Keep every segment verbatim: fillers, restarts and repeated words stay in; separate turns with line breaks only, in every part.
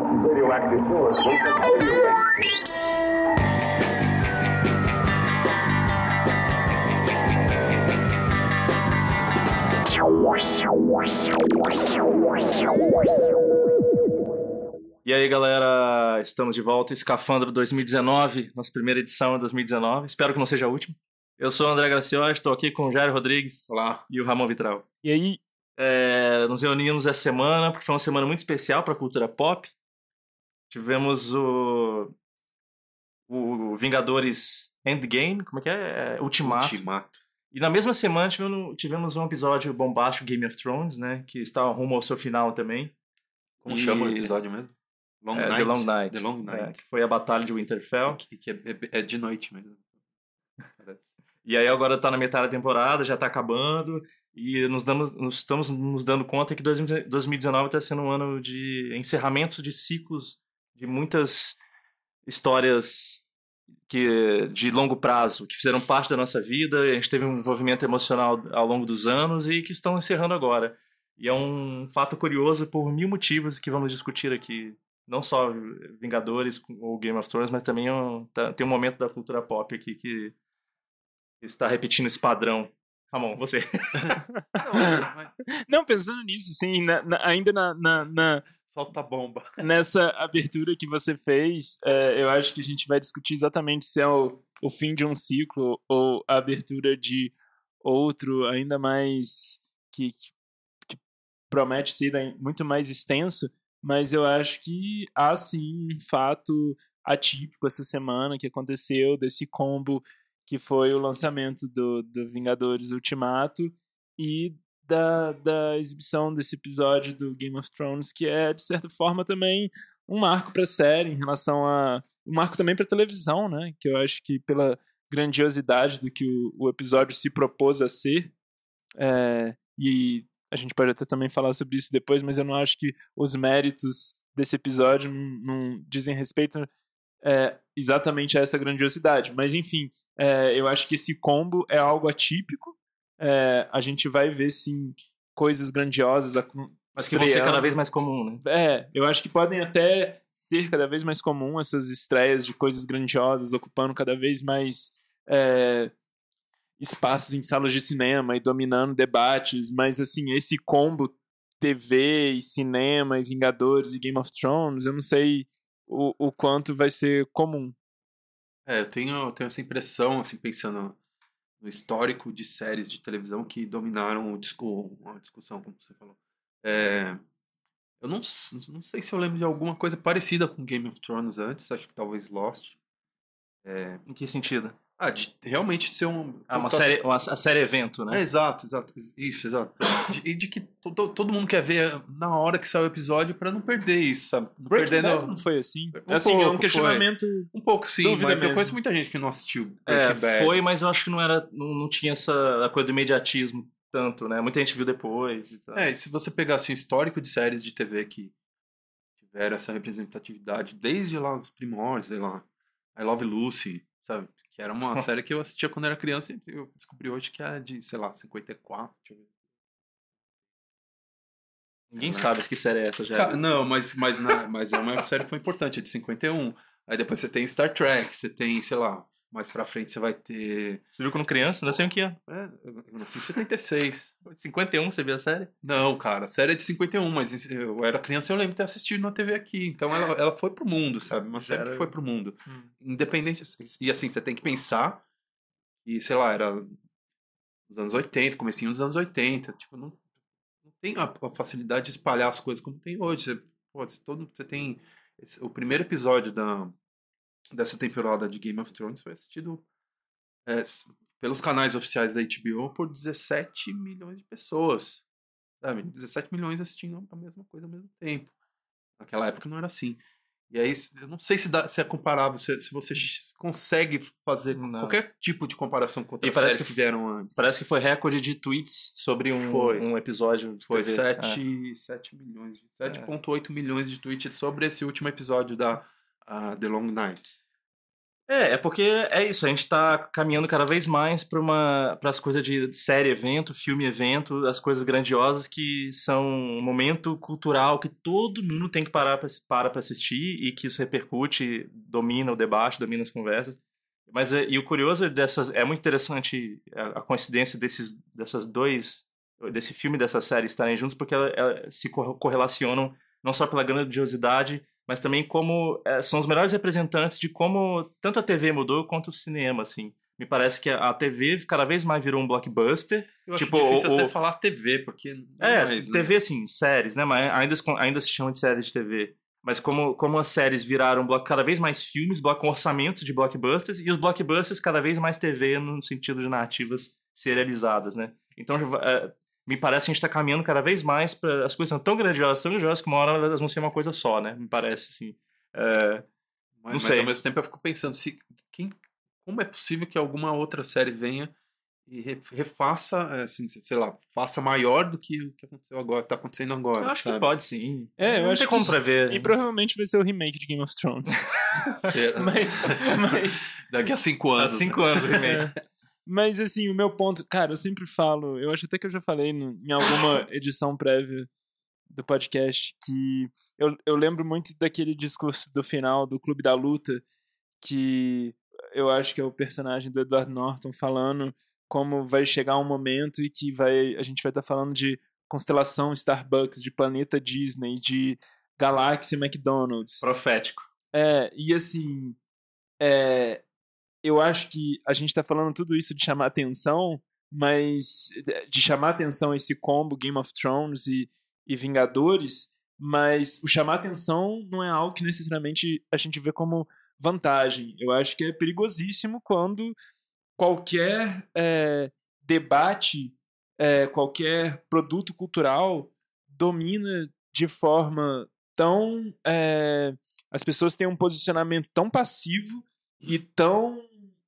radioactive source will continue.
E aí, galera, estamos de volta, Escafandro dois mil e dezenove, nossa primeira edição em dois mil e dezenove, espero que não seja a última. Eu sou o André Graciosa, estou aqui com o Jair Rodrigues.
Olá.
E o Ramon Vitral.
E aí?
É, nos reunimos essa semana, porque foi uma semana muito especial para a cultura pop. Tivemos o, o Vingadores Endgame, como é que é? é Ultimato.
Ultimato.
E na mesma semana tivemos, tivemos um episódio bombástico Game of Thrones, né? Que está rumo ao seu final também.
Como
e...
chama o episódio mesmo? Long
é,
Night.
The Long Night.
The Long Night.
É, que foi a Batalha de Winterfell.
Que, que é, é, é de noite mesmo. Parece.
E aí agora tá na metade da temporada, já tá acabando. E nos, dando, nos estamos nos dando conta que dois mil e dezenove está sendo um ano de encerramento de ciclos de muitas histórias que, de longo prazo, que fizeram parte da nossa vida. A gente teve um envolvimento emocional ao longo dos anos e que estão encerrando agora. E é um fato curioso por mil motivos que vamos discutir aqui. Não só Vingadores ou Game of Thrones, mas também um, tá, tem um momento da cultura pop aqui que está repetindo esse padrão. Ramon, você.
Não, pensando nisso, sim, na, na, ainda na, na, na...
Solta a bomba.
Nessa abertura que você fez, é, eu acho que a gente vai discutir exatamente se é o, o fim de um ciclo ou a abertura de outro, ainda mais que, que promete ser muito mais extenso, mas eu acho que há sim um fato atípico essa semana que aconteceu desse combo que foi o lançamento do, do Vingadores Ultimato e da, da exibição desse episódio do Game of Thrones, que é, de certa forma, também um marco para a série, em relação a... um marco também para a televisão, né? Que eu acho que pela grandiosidade do que o, o episódio se propôs a ser, é, e a gente pode até também falar sobre isso depois, mas eu não acho que os méritos desse episódio não, não dizem respeito é, exatamente a essa grandiosidade. Mas, enfim, é, eu acho que esse combo é algo atípico. É, a gente vai ver, sim, coisas grandiosas.
Mas que vão ser cada vez mais comum, né?
É, eu acho que podem até ser cada vez mais comum essas estreias de coisas grandiosas, ocupando cada vez mais é, espaços em salas de cinema e dominando debates. Mas, assim, esse combo T V e cinema e Vingadores e Game of Thrones, eu não sei o, o quanto vai ser comum.
É, eu tenho, eu tenho essa impressão, assim, pensando no histórico de séries de televisão que dominaram o discu- a discussão, como você falou. É, eu não, não sei se eu lembro de alguma coisa parecida com Game of Thrones antes, acho que talvez Lost. É,
em que sentido?
Ah, de realmente ser um...
Ah, uma série, uma, a série evento, né?
É, exato, exato. Isso, exato. E de, de que todo, todo mundo quer ver na hora que sai o episódio pra não perder isso, sabe? Não
Breaking
perdendo...
Bad não foi assim?
Um
assim,
pouco,
é um questionamento...
Foi. Um pouco, sim, mas
mesmo.
eu conheço muita gente que não assistiu
Breaking
é, Bad.
Foi, mas eu acho que não era... Não, não tinha essa coisa do imediatismo tanto, né? Muita gente viu depois e tal.
É, e se você pegar assim, o histórico de séries de T V que tiveram essa representatividade desde lá os primórdios, sei lá, I Love Lucy, sabe? Que era uma série que eu assistia quando era criança e eu descobri hoje que é de, sei lá, cinquenta e quatro. Deixa eu ver.
Ninguém
é,
sabe que série é essa já.
Não, mas, mas, na, mas é uma série que foi importante, é de cinquenta e um. Aí depois você tem Star Trek, você tem, sei lá, mais pra frente você vai ter...
Você viu quando criança? Nasceu em que ano?
É, eu nasci em setenta e seis.
cinquenta e um você viu a série?
Não, cara, a série é de cinquenta e um, mas eu era criança e eu lembro de ter assistido na T V aqui. Então ela, ela foi pro mundo, sabe? Uma série
Era...
que foi pro mundo.
Hum.
Independente. E assim, você tem que pensar. E sei lá, era nos anos oitenta, comecinho dos anos oitenta. Tipo, não, não tem a, a facilidade de espalhar as coisas como tem hoje. Você, pô, você, todo, você tem. Esse, o primeiro episódio da, dessa temporada de Game of Thrones foi assistido. É, pelos canais oficiais da H B O por dezessete milhões de pessoas. Sabe? dezessete milhões assistindo a mesma coisa ao mesmo tempo. Naquela época não era assim. E aí, eu não sei se, dá, se é comparável, se, se você consegue fazer não. qualquer tipo de comparação com outras séries que, que vieram antes.
Parece que foi recorde de tweets sobre um, um episódio de
foi
T V.
sete, é. sete milhões, sete vírgula oito é. milhões de tweets sobre esse último episódio da uh, The Long Night.
É, é porque é isso, a gente tá caminhando cada vez mais para uma para as coisas de série evento, filme evento, as coisas grandiosas que são um momento cultural que todo mundo tem que parar para para pra assistir e que isso repercute, domina o debate, domina as conversas. Mas é- e o curioso dessas é muito interessante a, a coincidência desses dessas dois desse filme e dessa série estarem juntos porque ela, ela se cor- correlacionam não só pela grandiosidade mas também como é, são os melhores representantes de como tanto a T V mudou quanto o cinema, assim. Me parece que a T V cada vez mais virou um blockbuster.
Eu acho
tipo,
difícil
o,
até
o,
falar T V, porque não
é,
mais,
T V,
né?
assim, séries, né? Mas ainda, se- ainda se chama de séries de T V. Mas como, como as séries viraram bloco, cada vez mais filmes, bloco, com orçamentos de blockbusters, e os blockbusters cada vez mais T V no sentido de narrativas serializadas, né? Então, é, me parece que a gente está caminhando cada vez mais para as coisas são tão grandiosas, tão grandiosas que uma hora elas vão ser uma coisa só, né? Me parece, assim. É,
Mas,
não
mas
sei.
ao mesmo tempo eu fico pensando se quem, como é possível que alguma outra série venha e re- refaça, assim, sei lá, faça maior do que o que aconteceu agora, que tá acontecendo agora,
Eu acho
sabe?
que pode, sim.
É, eu
não
acho
tem
que
como
isso-
prever.
E provavelmente vai ser o remake de Game of Thrones.
Será?
mas, mas,
Daqui a cinco
Há
anos.
cinco
né?
anos o remake.
é, mas assim, o meu ponto, cara, eu sempre falo, eu acho até que eu já falei no- em alguma edição prévia do podcast, que eu, eu lembro muito daquele discurso do final do Clube da Luta, que eu acho que é o personagem do Edward Norton falando como vai chegar um momento e que vai, a gente vai estar falando de constelação Starbucks, de planeta Disney, de galáxia McDonald's.
Profético.
É, e assim, é, eu acho que a gente tá falando tudo isso de chamar atenção, mas de chamar atenção esse combo Game of Thrones e, e Vingadores, mas o chamar atenção não é algo que necessariamente a gente vê como vantagem. Eu acho que é perigosíssimo quando qualquer é, debate, é, qualquer produto cultural domina de forma tão. É, as pessoas têm um posicionamento tão passivo e tão,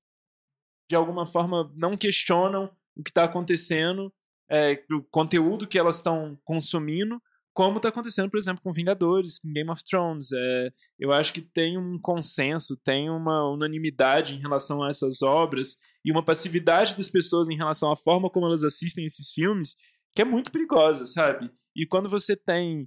de alguma forma, não questionam o que está acontecendo, é, o conteúdo que elas estão consumindo, como está acontecendo, por exemplo, com Vingadores, com Game of Thrones. É, eu acho que tem um consenso, tem uma unanimidade em relação a essas obras e uma passividade das pessoas em relação à forma como elas assistem esses filmes que é muito perigosa, sabe? E quando você tem,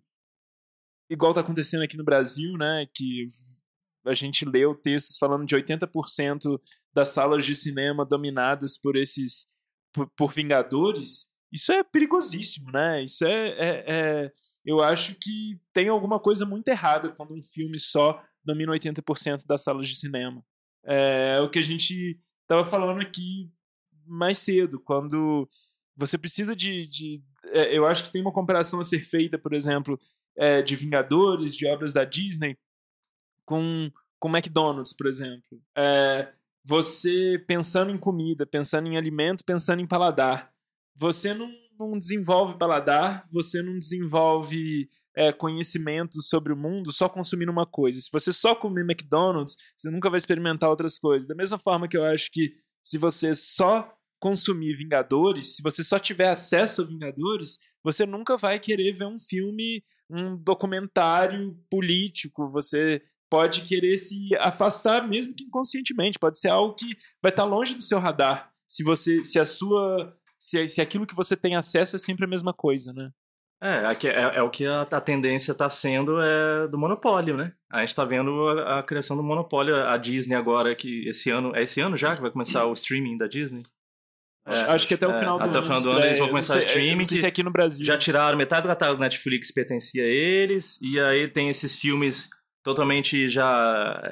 igual está acontecendo aqui no Brasil, né, que a gente leu textos falando de oitenta por cento das salas de cinema dominadas por esses por, por Vingadores, isso é perigosíssimo, né? Isso é, é, é eu acho que tem alguma coisa muito errada quando um filme só domina oitenta por cento das salas de cinema. É o que a gente estava falando aqui mais cedo, quando você precisa de... de é, eu acho que tem uma comparação a ser feita, por exemplo, é, de Vingadores, de obras da Disney, com, com McDonald's, por exemplo. É, você pensando em comida, pensando em alimento, pensando em paladar. Você não, não desenvolve paladar, você não desenvolve é, conhecimento sobre o mundo só consumindo uma coisa. Se você só comer McDonald's, você nunca vai experimentar outras coisas. Da mesma forma que eu acho que se você só consumir Vingadores, se você só tiver acesso a Vingadores, você nunca vai querer ver um filme, um documentário político, você pode querer se afastar mesmo que inconscientemente, pode ser algo que vai estar longe do seu radar, se você, se a sua, se, se aquilo que você tem acesso é sempre a mesma coisa, né?
É, aqui é, é o que a, a tendência está sendo é do monopólio, né? A gente está vendo a, a criação do monopólio, a Disney agora, que esse ano, é esse ano já que vai começar o streaming da Disney?
É, acho que até o final
é,
do
até
ano.
o final do ano eles vão começar o streaming.
Não sei se é aqui no Brasil.
Já tiraram metade do catálogo da Netflix que pertencia a eles, e aí tem esses filmes totalmente já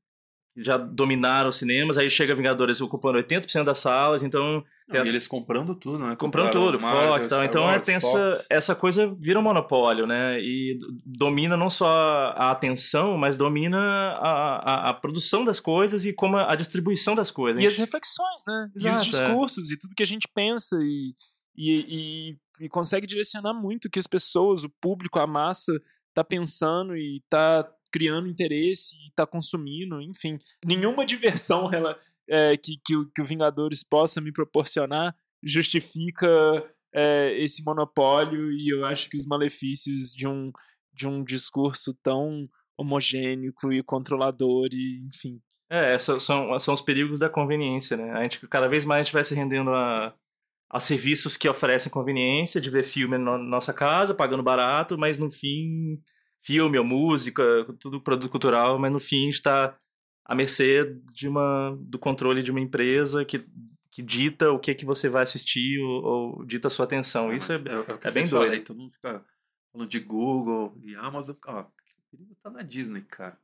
já dominaram os cinemas, aí chega Vingadores ocupando oitenta por cento das salas, então...
Não, e eles comprando tudo, né?
Comprando
Compraram
tudo,
Marvel,
Fox e tal.
Star
Então
Wars,
tem
Fox.
essa, essa coisa vira um monopólio, né? E domina não só a atenção, mas domina a, a, a produção das coisas e como a, a distribuição das coisas.
E as reflexões, né?
Exato,
e os discursos é. E tudo que a gente pensa e, e, e, e consegue direcionar muito o que as pessoas, o público, a massa tá pensando e tá criando interesse e tá consumindo, enfim. Nenhuma diversão ela, é, que, que, o, que o Vingadores possa me proporcionar justifica é, esse monopólio, e eu acho que os malefícios de um, de um discurso tão homogêneo e controlador, e enfim.
É, são, são, são os perigos da conveniência, né? A gente, cada vez mais a gente vai se rendendo a, a serviços que oferecem conveniência, de ver filme na nossa casa, pagando barato, mas no fim, filme ou música, tudo produto cultural, mas no fim a gente está à mercê de uma, do controle de uma empresa que, que dita o que, que você vai assistir ou, ou dita a sua atenção.
Ah,
Isso é,
mas é, o que
é
eu
bem
sempre
doido.
falei, todo mundo fica falando de Google e Amazon. Ó, o perigo tá na Disney, cara.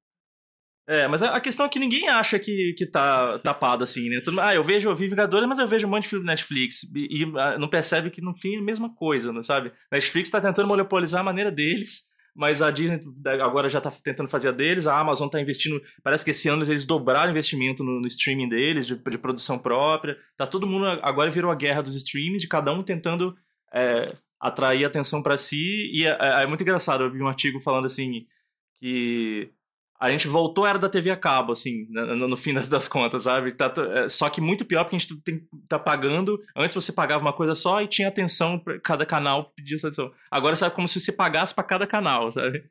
É, mas a a questão é que ninguém acha que, que tá tapado assim, né? Todo mundo, ah, eu vejo, eu vi Vingadores, mas eu vejo um monte de filme do Netflix. E, e, ah, não percebe que no fim é a mesma coisa, não sabe? Netflix tá tentando monopolizar a maneira deles, mas a Disney agora já tá tentando fazer a deles, a Amazon tá investindo. Parece que esse ano eles dobraram o investimento no, no streaming deles, de, de produção própria. Tá todo mundo. Agora virou a guerra dos streams, de cada um tentando é, atrair atenção pra si. E é, é muito engraçado, eu vi um artigo falando assim que. A gente voltou à era da T V a cabo, assim, no, no fim das, das contas, sabe? Tá, é, só que muito pior porque a gente tem, tá pagando. Antes você pagava uma coisa só e tinha atenção pra cada canal pedia essa atenção. Agora sabe como se você pagasse pra cada canal, sabe?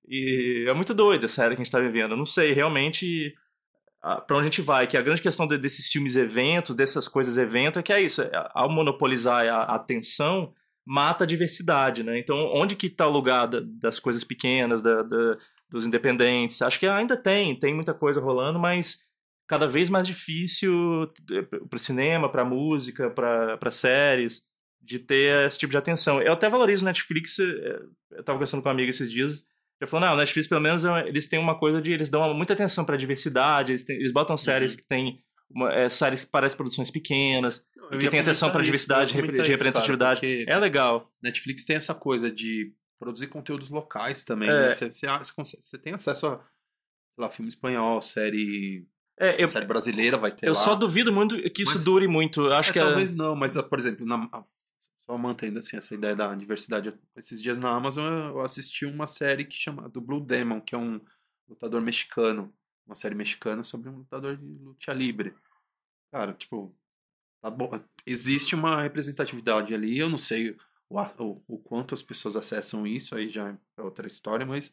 E é muito doido essa era que a gente tá vivendo. Eu não sei realmente ah, pra onde a gente vai. Que a grande questão de, desses filmes eventos, dessas coisas evento, é que é isso. É, ao monopolizar a, a atenção, mata a diversidade, né? Então, onde que tá o lugar da, das coisas pequenas, da, da dos independentes? Acho que ainda tem, tem muita coisa rolando, mas cada vez mais difícil pro cinema, pra música, pra, pra séries, de ter esse tipo de atenção. Eu até valorizo o Netflix, eu tava conversando com um amigo esses dias, ele falou, não, o Netflix pelo menos eles têm uma coisa de, eles dão muita atenção pra diversidade, eles, têm, eles botam séries uhum. que tem, uma, é, séries que parecem produções pequenas, eu que tem atenção pra diversidade, isso, de representatividade, isso, cara, é legal.
Netflix tem essa coisa de produzir conteúdos locais também, é. né? Você, você, você tem acesso a, sei lá, filme espanhol, série,
é, eu,
série brasileira, vai ter
eu
lá.
Eu só duvido muito que isso mas, dure muito. Acho
é,
que
talvez
é...
não, mas, por exemplo, na, só mantendo assim, essa ideia da diversidade, esses dias na Amazon eu assisti uma série que chama do Blue Demon, que é um lutador mexicano, uma série mexicana sobre um lutador de luta livre. Cara, tipo, tá bom, existe uma representatividade ali, eu não sei O, o, o quanto as pessoas acessam isso, aí já é outra história, mas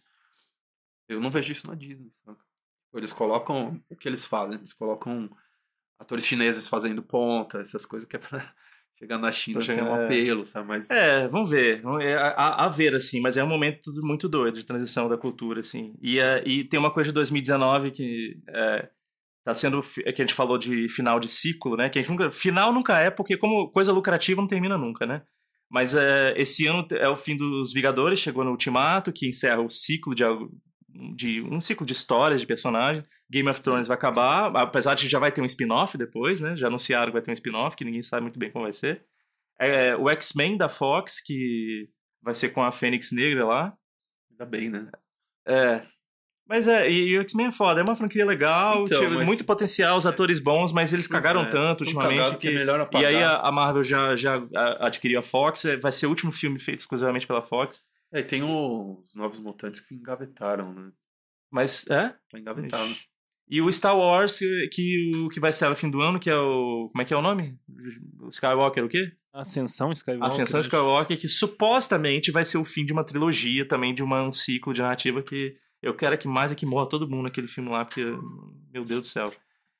eu não vejo isso na Disney, sabe? Eles colocam o que eles fazem, eles colocam atores chineses fazendo ponta, essas coisas que é pra chegar na China e ter um apelo, sabe? Mas...
É, vamos ver, a, a ver, assim, mas é um momento muito doido de transição da cultura, assim, e, e tem uma coisa de dois mil e dezenove que é, tá sendo, é que a gente falou de final de ciclo, né, que a gente nunca, final nunca é, porque como coisa lucrativa não termina nunca, né? Mas é, esse ano é o fim dos Vingadores, chegou no Ultimato, que encerra o ciclo de, de um ciclo de histórias, de personagens. Game of Thrones vai acabar, apesar de que já vai ter um spin-off depois, né? Já anunciaram que vai ter um spin-off, que ninguém sabe muito bem como vai ser. É, o X-Men da Fox, que vai ser com a Fênix Negra lá.
Ainda bem, né?
É... Mas é, e o X-Men é foda, é uma franquia legal, então, tinha mas... muito potencial, os atores bons, mas eles mas cagaram é, tanto ultimamente que...
que é melhor apagar.
E aí a, a Marvel já, já adquiriu a Fox, vai ser o último filme feito exclusivamente pela Fox.
É, e tem os Novos Mutantes que engavetaram, né?
Mas, é?
Foi engavetado.
E o Star Wars, que, que vai ser no fim do ano, que é o... Como é que é o nome? O Skywalker, o quê?
Ascensão Skywalker.
Ascensão Skywalker, que supostamente vai ser o fim de uma trilogia, também de uma, um ciclo de narrativa que... Eu quero que mais é que morra todo mundo naquele filme lá, porque, meu Deus do céu.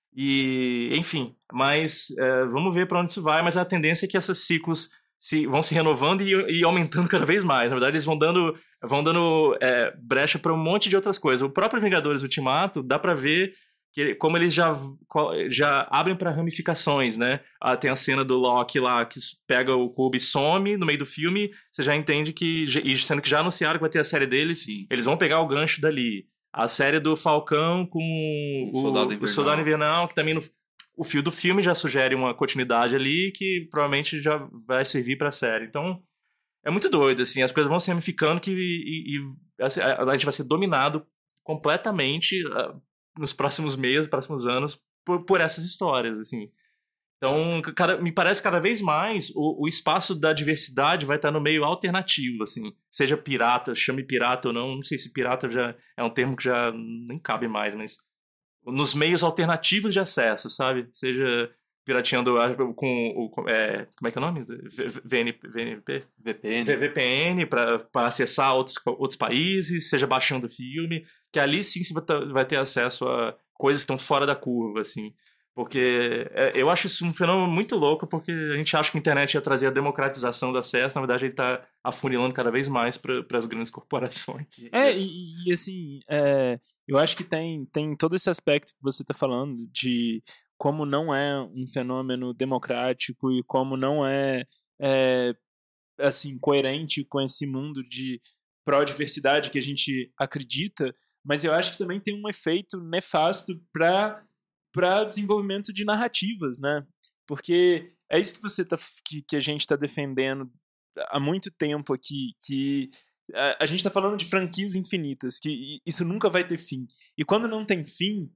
E, enfim, mas é, vamos ver para onde isso vai, mas a tendência é que esses ciclos se, vão se renovando e, e aumentando cada vez mais. Na verdade, eles vão dando, vão dando é, brecha para um monte de outras coisas. O próprio Vingadores Ultimato, dá para ver que, como eles já, já abrem para ramificações, né? Ah, tem a cena do Loki lá, que pega o cubo e some no meio do filme, você já entende que, e sendo que já anunciaram que vai ter a série deles, sim, eles vão pegar o gancho dali. A série do Falcão com o, o, Soldado, Invernal. o Soldado Invernal, que também no, o fio do filme já sugere uma continuidade ali, que provavelmente já vai servir pra série. Então, é muito doido, assim, as coisas vão se ramificando que, e, e assim, a, a gente vai ser dominado completamente... nos próximos meses, próximos anos, por, por essas histórias, assim. Então, cada, me parece cada vez mais o, o espaço da diversidade vai estar no meio alternativo, assim. Seja pirata, chame pirata ou não, não sei se pirata já é um termo que já nem cabe mais, mas nos meios alternativos de acesso, sabe? Seja pirateando com o... É, como é que é o nome? V N P?
V P N.
V P N para acessar outros, outros países, seja baixando filme. que ali sim você vai ter- vai ter acesso a coisas que estão fora da curva, assim. Porque é, eu acho isso um fenômeno muito louco, porque a gente acha que a internet ia trazer a democratização do acesso, na verdade ele está afunilando cada vez mais para as grandes corporações.
É, e, e, assim, é, eu acho que tem, tem todo esse aspecto que você está falando de como não é um fenômeno democrático e como não é, é assim, coerente com esse mundo de pró-diversidade que a gente acredita, mas eu acho que também tem um efeito nefasto para para desenvolvimento de narrativas, né? Porque é isso que você tá, que, que a gente está defendendo há muito tempo aqui, que a, a gente está falando de franquias infinitas, que isso nunca vai ter fim. E quando não tem fim,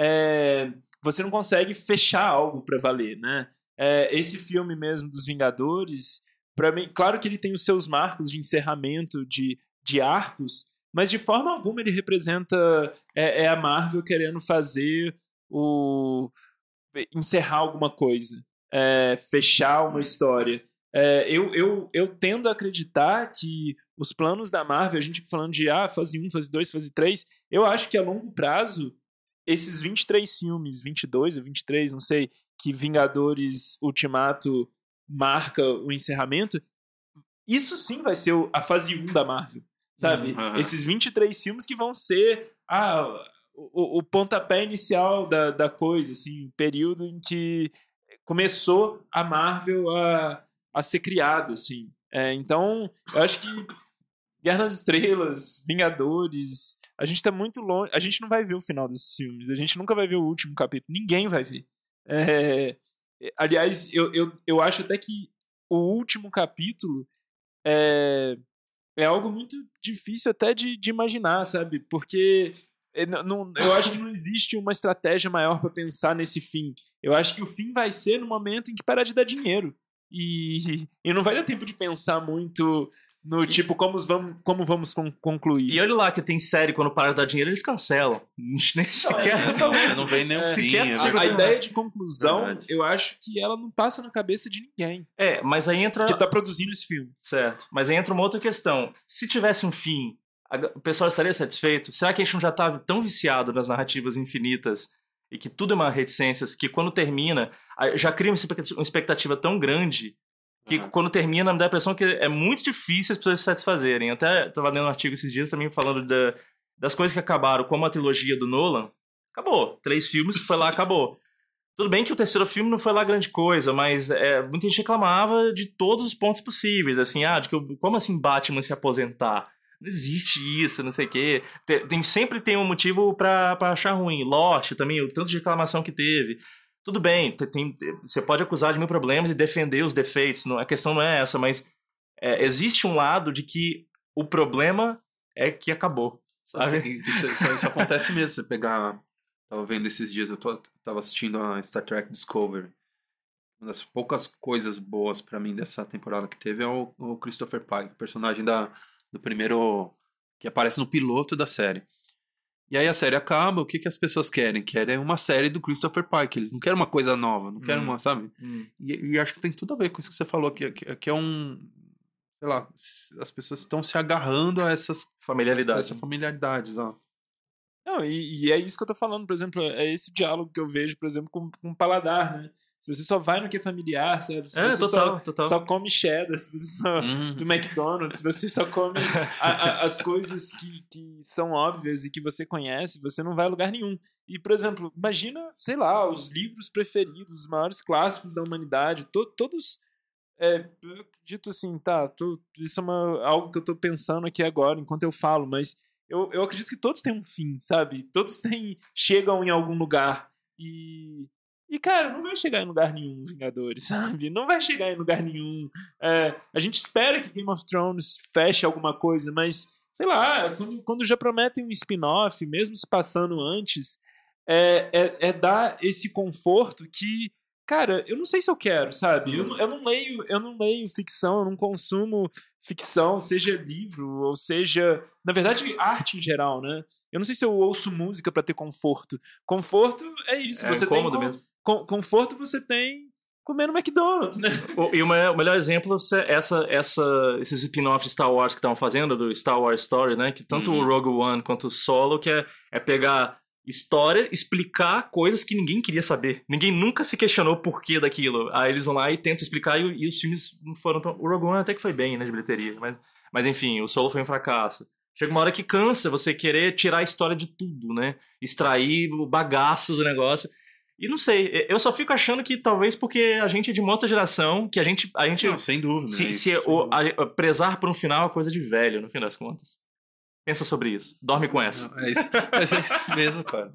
é, você não consegue fechar algo para valer, né? É, esse filme mesmo dos Vingadores, para mim, claro que ele tem os seus marcos de encerramento de, de arcos, mas de forma alguma ele representa é, é a Marvel querendo fazer o encerrar alguma coisa, é, fechar uma história. É, eu, eu, eu tendo a acreditar que os planos da Marvel, a gente falando de ah, fase um, fase dois, fase três, eu acho que a longo prazo, esses vinte e três filmes, vinte e dois ou vinte e três, não sei, que Vingadores Ultimato marca o encerramento, isso sim vai ser a fase um da Marvel, sabe?
Uhum.
Esses vinte e três filmes que vão ser ah, o, o pontapé inicial da, da coisa, assim, o período em que começou a Marvel a, a ser criada, assim. É, então, eu acho que Guerra nas Estrelas, Vingadores, a gente tá muito longe, a gente não vai ver o final desses filmes, a gente nunca vai ver o último capítulo, ninguém vai ver. É, aliás, eu, eu, eu acho até que o último capítulo é, é algo muito difícil até de, de imaginar, sabe? Porque não, não, eu acho que não existe uma estratégia maior para pensar nesse fim. Eu acho que o fim vai ser no momento em que parar de dar dinheiro. E, e não vai dar tempo de pensar muito no tipo, como vamos, como vamos con- concluir.
E olha lá que tem série, quando para de dar dinheiro, eles cancelam. Nem sequer.
Não, você não vem nem um
Sequer
fim, é
chega
A, a
verdade.
ideia de conclusão,
Verdade.
eu acho que ela não passa na cabeça de ninguém
É, mas aí entra.
que tá produzindo esse filme.
Certo. Mas aí entra uma outra questão. Se tivesse um fim, a- o pessoal estaria satisfeito? Será que a gente não já estava tão viciado nas narrativas infinitas e que tudo é uma reticência, que quando termina, a- já cria uma expectativa- uma expectativa tão grande que
Uhum.
quando termina me dá a impressão que é muito difícil as pessoas se satisfazerem. Até estava lendo um artigo esses dias também falando da- das coisas que acabaram, como a trilogia do Nolan. Acabou. Três filmes, foi lá, acabou. Tudo bem que o terceiro filme não foi lá grande coisa, mas é, muita gente reclamava de todos os pontos possíveis, assim, ah, de que, eu- como assim Batman se aposentar? Não existe isso, não sei o quê. Tem, tem- sempre tem um motivo pra, pra achar ruim. Lost também, o tanto de reclamação que teve. Tudo bem, tem, tem- você pode acusar de mil problemas e defender os defeitos, não, a questão não é essa, mas é, existe um lado de que o problema é que acabou, sabe?
Isso, isso, isso acontece mesmo. Você pegar. Tava vendo esses dias, eu tô, tava assistindo a Star Trek Discovery. Uma das poucas coisas boas pra mim dessa temporada que teve é o, o Christopher Pike, o personagem da, do primeiro. Que aparece no piloto da série. E aí a série acaba, o que, que as pessoas querem? Querem uma série do Christopher Pike. Eles não querem uma coisa nova, não querem
Hum.
uma, sabe?
Hum.
E, e acho que tem tudo a ver com isso que você falou, que, que, que é um. Sei lá, as pessoas estão se agarrando a essas.
Familiaridade.
Essa familiaridade, ó.
Não, e, e é isso que eu tô falando, por exemplo, é esse diálogo que eu vejo, por exemplo, com, com o paladar, né? Se você só vai no que é familiar, sabe? Se
É,
você
total,
só,
total.
só come cheddar, se você só...
Uhum.
do McDonald's, se você só come a- a- as coisas que, que são óbvias e que você conhece, você não vai a lugar nenhum. E, por exemplo, imagina, sei lá, os livros preferidos, os maiores clássicos da humanidade, to, todos... É, eu acredito assim, tá, tô, isso é uma, algo que eu tô pensando aqui agora, enquanto eu falo, mas eu, eu acredito que todos têm um fim, sabe? Todos têm, chegam em algum lugar e... E, cara, não vai chegar em lugar nenhum, Vingadores, sabe? Não vai chegar em lugar nenhum. É, a gente espera que Game of Thrones feche alguma coisa, mas, sei lá, quando, quando já prometem um spin-off, mesmo se passando antes, é, é, é dar esse conforto que, cara, eu não sei se eu quero, sabe? Eu, não- eu, não leio, eu não leio ficção, eu não consumo ficção, seja livro, ou seja, na verdade, arte em geral, né? Eu não sei se eu ouço música pra ter conforto. Conforto é isso,
É
você
incômodo
tem...
mesmo.
con- Conforto você tem comendo McDonald's, né?
O- E o me- o melhor exemplo é essa, essa, esses spin-offs de Star Wars que estavam fazendo, do Star Wars Story, né? Que tanto
Uhum.
o Rogue One quanto o Solo, que é, é pegar história, explicar coisas que ninguém queria saber. Ninguém nunca se questionou o porquê daquilo. Aí eles vão lá e tentam explicar, e, e os filmes não foram tão... O Rogue One até que foi bem, né, de bilheteria, mas, mas enfim, o Solo foi um fracasso. Chega uma hora que cansa você querer tirar a história de tudo, né? Extrair o bagaço do negócio. E não sei, eu só fico achando que talvez porque a gente é de uma outra geração, que a gente... A gente
Não, sem dúvida.
se,
é
se
isso, sem
o,
dúvida.
a- a prezar por um final é coisa de velho, no fim das contas. Pensa sobre isso. Dorme com essa.
Não, é isso, mas é isso mesmo, cara.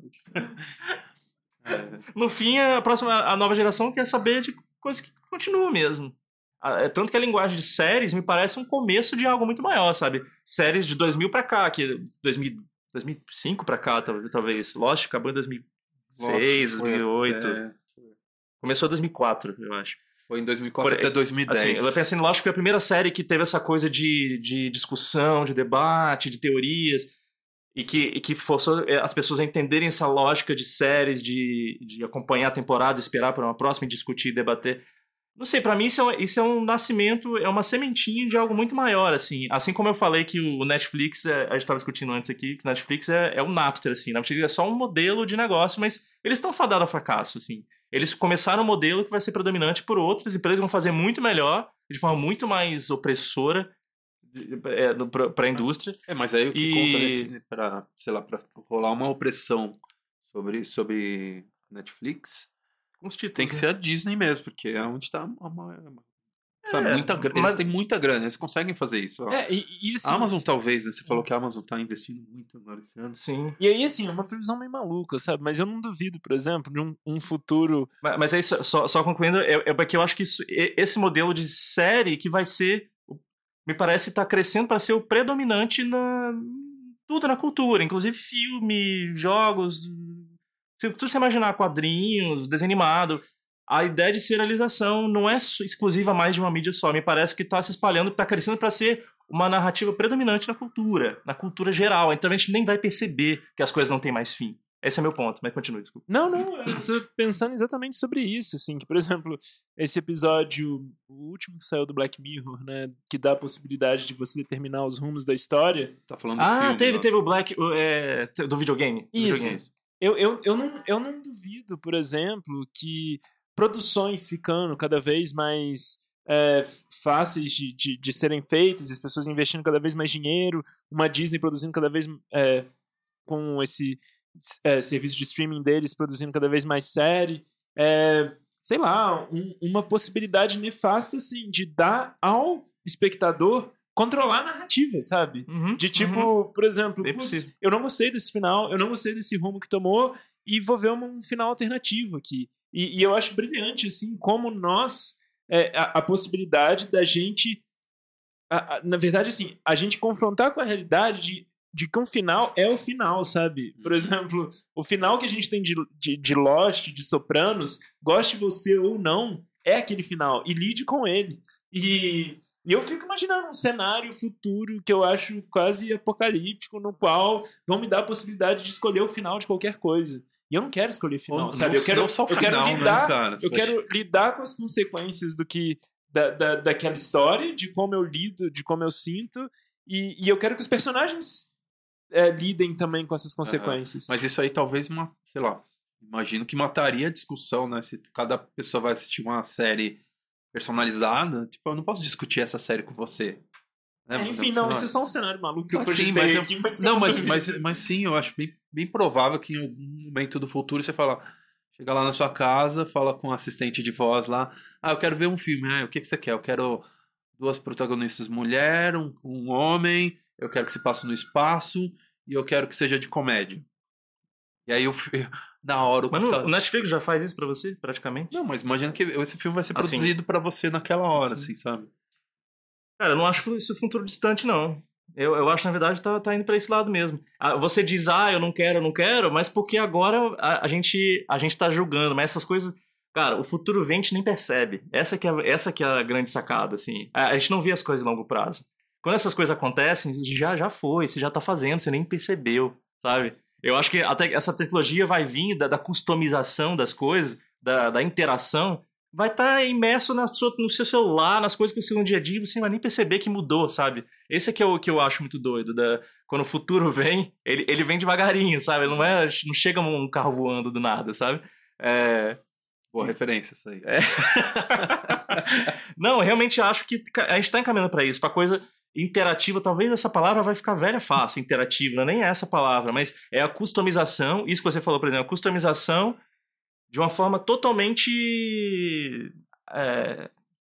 É,
No fim, a próxima, a nova geração quer saber de coisas que continuam mesmo. Ah, é tanto que a linguagem de séries me parece um começo de algo muito maior, sabe? Séries de dois mil pra cá, que dois mil, dois mil e cinco pra cá, tal- talvez. Lost acabou em dois mil e seis,
nossa, foi
dois mil e oito.
até-
Começou em dois mil e quatro, eu acho.
Foi em dois mil e quatro
Por-
até dois mil e dez.
Assim, eu pensei em Lost que foi a primeira série que teve essa coisa de, de discussão, de debate, de teorias, e que, e que forçou eh, as pessoas a entenderem essa lógica de séries, de, de acompanhar a temporada, esperar por uma próxima e discutir e debater. Não sei, pra mim isso é, um- isso é um nascimento, é uma sementinha de algo muito maior, assim. Assim como eu falei que o Netflix, é- a gente estava discutindo antes aqui, que o Netflix é, é o Napster, assim. O Netflix é só um modelo de negócio, mas eles estão fadados ao fracasso, assim. Eles começaram um modelo que vai ser predominante por outras empresas, vão fazer muito melhor, de forma muito mais opressora para a indústria.
É, mas aí o que
E-
conta nesse, pra, sei lá, pra rolar uma opressão sobre, sobre Netflix,
Com os títulos,
tem que
né?
ser a Disney mesmo, porque é onde tá a maior... Sabe,
É,
muita, gra-
mas-
Eles têm muita grana, eles conseguem fazer isso. ó.
É, e, e assim,
A Amazon talvez, né? Você falou que a Amazon tá investindo muito agora esse ano.
Sim.
e aí, assim, é uma previsão meio maluca, sabe? Mas eu não duvido, por exemplo, de um, um futuro.
Mas, mas aí, só, só, só concluindo, é, é porque eu acho que isso, e- esse modelo de série que vai ser, me parece estar crescendo para ser o predominante na tudo na cultura, inclusive filme, jogos. Se se você imaginar quadrinhos, desenho animado, a ideia de serialização não é su- exclusiva mais de uma mídia só. Me parece que está se espalhando, está crescendo para ser uma narrativa predominante na cultura, na cultura geral. Então a gente nem vai perceber que as coisas não têm mais fim. Esse é meu ponto, mas continue, desculpa.
Não, não, eu tô pensando exatamente sobre isso, assim, que, por exemplo, esse episódio, o último que saiu do Black Mirror, né, que dá a possibilidade de você determinar os rumos da história.
Tá falando do
Ah,
filme,
teve,
ó.
teve o Black o, é, do videogame. do
Isso.
videogame.
Eu, eu, eu, não, eu não duvido, por exemplo, que produções ficando cada vez mais é, f- fáceis de, de, de serem feitas, as pessoas investindo cada vez mais dinheiro, uma Disney produzindo cada vez é, com esse é, serviço de streaming deles produzindo cada vez mais série, é, sei lá, um- uma possibilidade nefasta assim, de dar ao espectador controlar a narrativa, sabe?
Uhum,
De tipo,
uhum.
por exemplo,
Bem
putz,
possível.
eu não gostei desse final, eu não gostei desse rumo que tomou, e vou ver um, um final alternativo aqui. E, e eu acho brilhante, assim, como nós, é, a, a possibilidade da gente, a- a- na verdade, assim, a gente confrontar com a realidade de, de que um final é o final, sabe? Por exemplo, o final que a gente tem de, de, de Lost, de Sopranos, goste você ou não, é aquele final, e lide com ele. E... E eu fico imaginando um cenário futuro que eu acho quase apocalíptico, no qual vão me dar a possibilidade de escolher o final de qualquer coisa. E eu não quero escolher o final,
Ou
sabe?
não-
Eu quero,
não só o
eu quero
final, né,
lidar,
cara? Você
eu
vai-
quero lidar com as consequências do que da, da, daquela história, de como eu lido, de como eu sinto, e, e eu quero que os personagens é, lidem também com essas consequências.
Mas isso aí talvez uma, sei lá, imagino que mataria a discussão, né? Se cada pessoa vai assistir uma série personalizada, tipo, eu não posso discutir essa série com você. Né?
É, enfim, não, isso é só um cenário maluco que eu
Ah, sim,
cogitei
mas eu-
aqui, mas
Não,
eu
mas,
duvido.
mas, mas sim, eu acho bem, bem provável que em algum momento do futuro você fala, chega lá na sua casa, fala com o assistente de voz lá, ah, eu quero ver um filme, ah, o que, que você quer? Eu quero duas protagonistas mulher, um, um homem, eu quero que se passe no espaço e eu quero que seja de comédia. E aí, eu, na hora... o
Mas não-
computador-
o Netflix já faz isso pra você, praticamente?
Não, mas imagina que esse filme vai ser
Assim.
produzido pra você naquela hora, assim, sabe?
Cara, eu não acho isso futuro distante, não. Eu, eu acho, na verdade, tá, tá indo pra esse lado mesmo. Ah, você diz, ah, eu não quero, eu não quero, mas porque agora a, a, gente, a gente tá julgando, mas essas coisas... Cara, o futuro vem, a gente nem percebe. Essa que é, essa que é a grande sacada, assim. A, a gente não vê as coisas a longo prazo. Quando essas coisas acontecem, já, já foi, você já tá fazendo, você nem percebeu, sabe? Eu acho que até essa tecnologia vai vir da, da customização das coisas, da, da interação, vai estar tá imerso na sua, no seu celular, nas coisas que você no dia a dia, você não vai nem perceber que mudou, sabe? Esse é que é o que eu acho muito doido. Da, quando o futuro vem, ele, ele vem devagarinho, sabe? Ele não, é, não chega um carro voando do nada, sabe? É...
Boa referência isso aí.
É. Não, eu realmente acho que a gente tá encaminhando para isso, pra coisa interativa. Talvez essa palavra vai ficar velha fácil, interativa, não é nem essa palavra, mas é a customização, isso que você falou, por exemplo, a customização de uma forma totalmente é,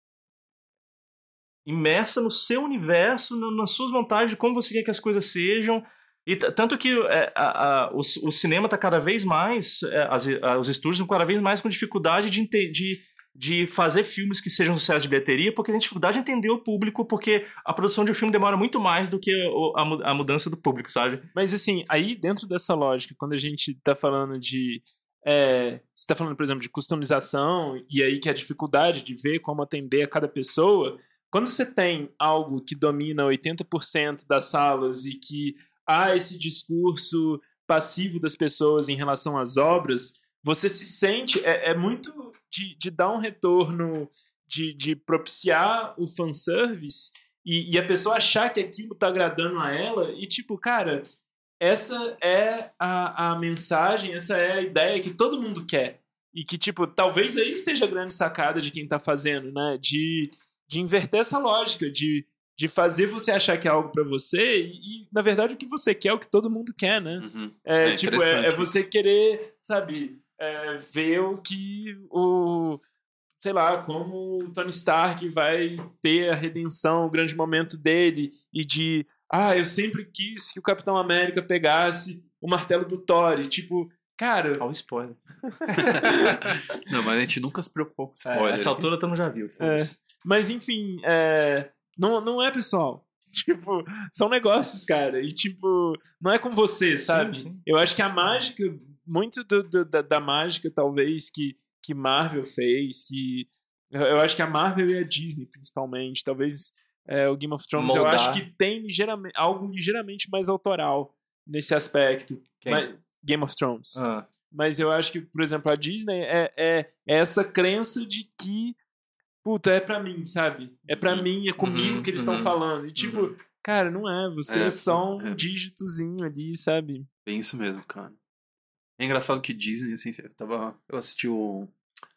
imersa no seu universo, no, nas suas vontades de como você quer que as coisas sejam. E t- tanto que é, a, a, o, o cinema está cada vez mais, é, as, a, os estúdios estão cada vez mais com dificuldade de, de, de fazer filmes que sejam sucesso de bilheteria, porque tem dificuldade de entender o público, porque a produção de um filme demora muito mais do que a, a, a mudança do público, sabe?
Mas assim, aí dentro dessa lógica, quando a gente tá falando de... É, você tá falando, por exemplo, de customização, e aí que a dificuldade de ver como atender a cada pessoa, quando você tem algo que domina oitenta por cento das salas e que há esse discurso passivo das pessoas em relação às obras, você se sente... É, é muito de, de dar um retorno, de, de propiciar o fanservice e, e a pessoa achar que aquilo tá agradando a ela e tipo, cara... Essa é a, a mensagem, essa é a ideia que todo mundo quer. E que, tipo, talvez aí esteja a grande sacada de quem tá fazendo, né? De, de inverter essa lógica, de, de fazer você achar que é algo pra você e, e, na verdade, o que você quer é o que todo mundo quer, né?
Uhum.
É,
É
tipo, é, é
interessante
você querer, sabe, é, ver o que o... sei lá, como o Tony Stark vai ter a redenção, o grande momento dele, e de, ah, eu sempre quis que o Capitão América pegasse o martelo do Thor, e tipo, cara...
Olha o spoiler.
Não, mas a gente nunca se preocupou com
É,
spoiler.
essa altura tu não já viu.
É, mas enfim, é, não, não é, pessoal. Tipo, são negócios, cara, e tipo, não é com você, sabe?
Sim, sim.
Eu acho que a mágica, muito do, do, da, da mágica, talvez, que que Marvel fez, que eu acho que a Marvel e a Disney, principalmente, talvez é, o Game of Thrones,
Moldar.
eu acho que tem ligeiramente, algo ligeiramente mais autoral nesse aspecto.
Quem?
Mas, Game of Thrones.
Ah.
Mas eu acho que, por exemplo, a Disney é, é, é essa crença de que, puta, é pra mim, sabe? É pra
Uhum.
mim, é comigo
Uhum,
que eles estão
uhum,
falando. E tipo,
uhum.
cara, não é, você é,
É,
só um
é.
dígitozinho ali, sabe?
Bem isso mesmo, cara. É engraçado que Disney, assim, eu tava. Eu assisti o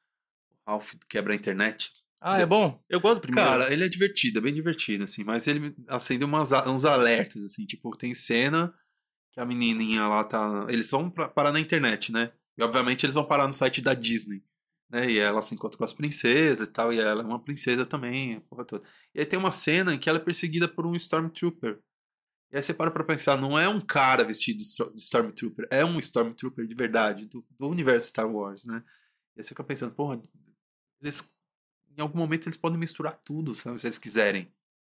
Ralph Quebra a Internet.
Ah, é bom? Eu gosto do primeiro.
Cara, ele é divertido, é bem divertido, assim, mas ele acende umas, uns alertas, assim, tipo, tem cena que a menininha lá tá... Eles vão pra, parar na internet, né? E, obviamente, eles vão parar no site da Disney, né? E ela se encontra com as princesas e tal, e ela é uma princesa também, a porra toda. E aí tem uma cena em que ela é perseguida por um Stormtrooper. E aí você para pra pensar, não é um cara vestido de Stormtrooper, é um Stormtrooper de verdade, do, do universo Star Wars, né? E aí você fica pensando, porra, eles... Em algum momento eles podem misturar tudo, sabe? Se eles quiserem.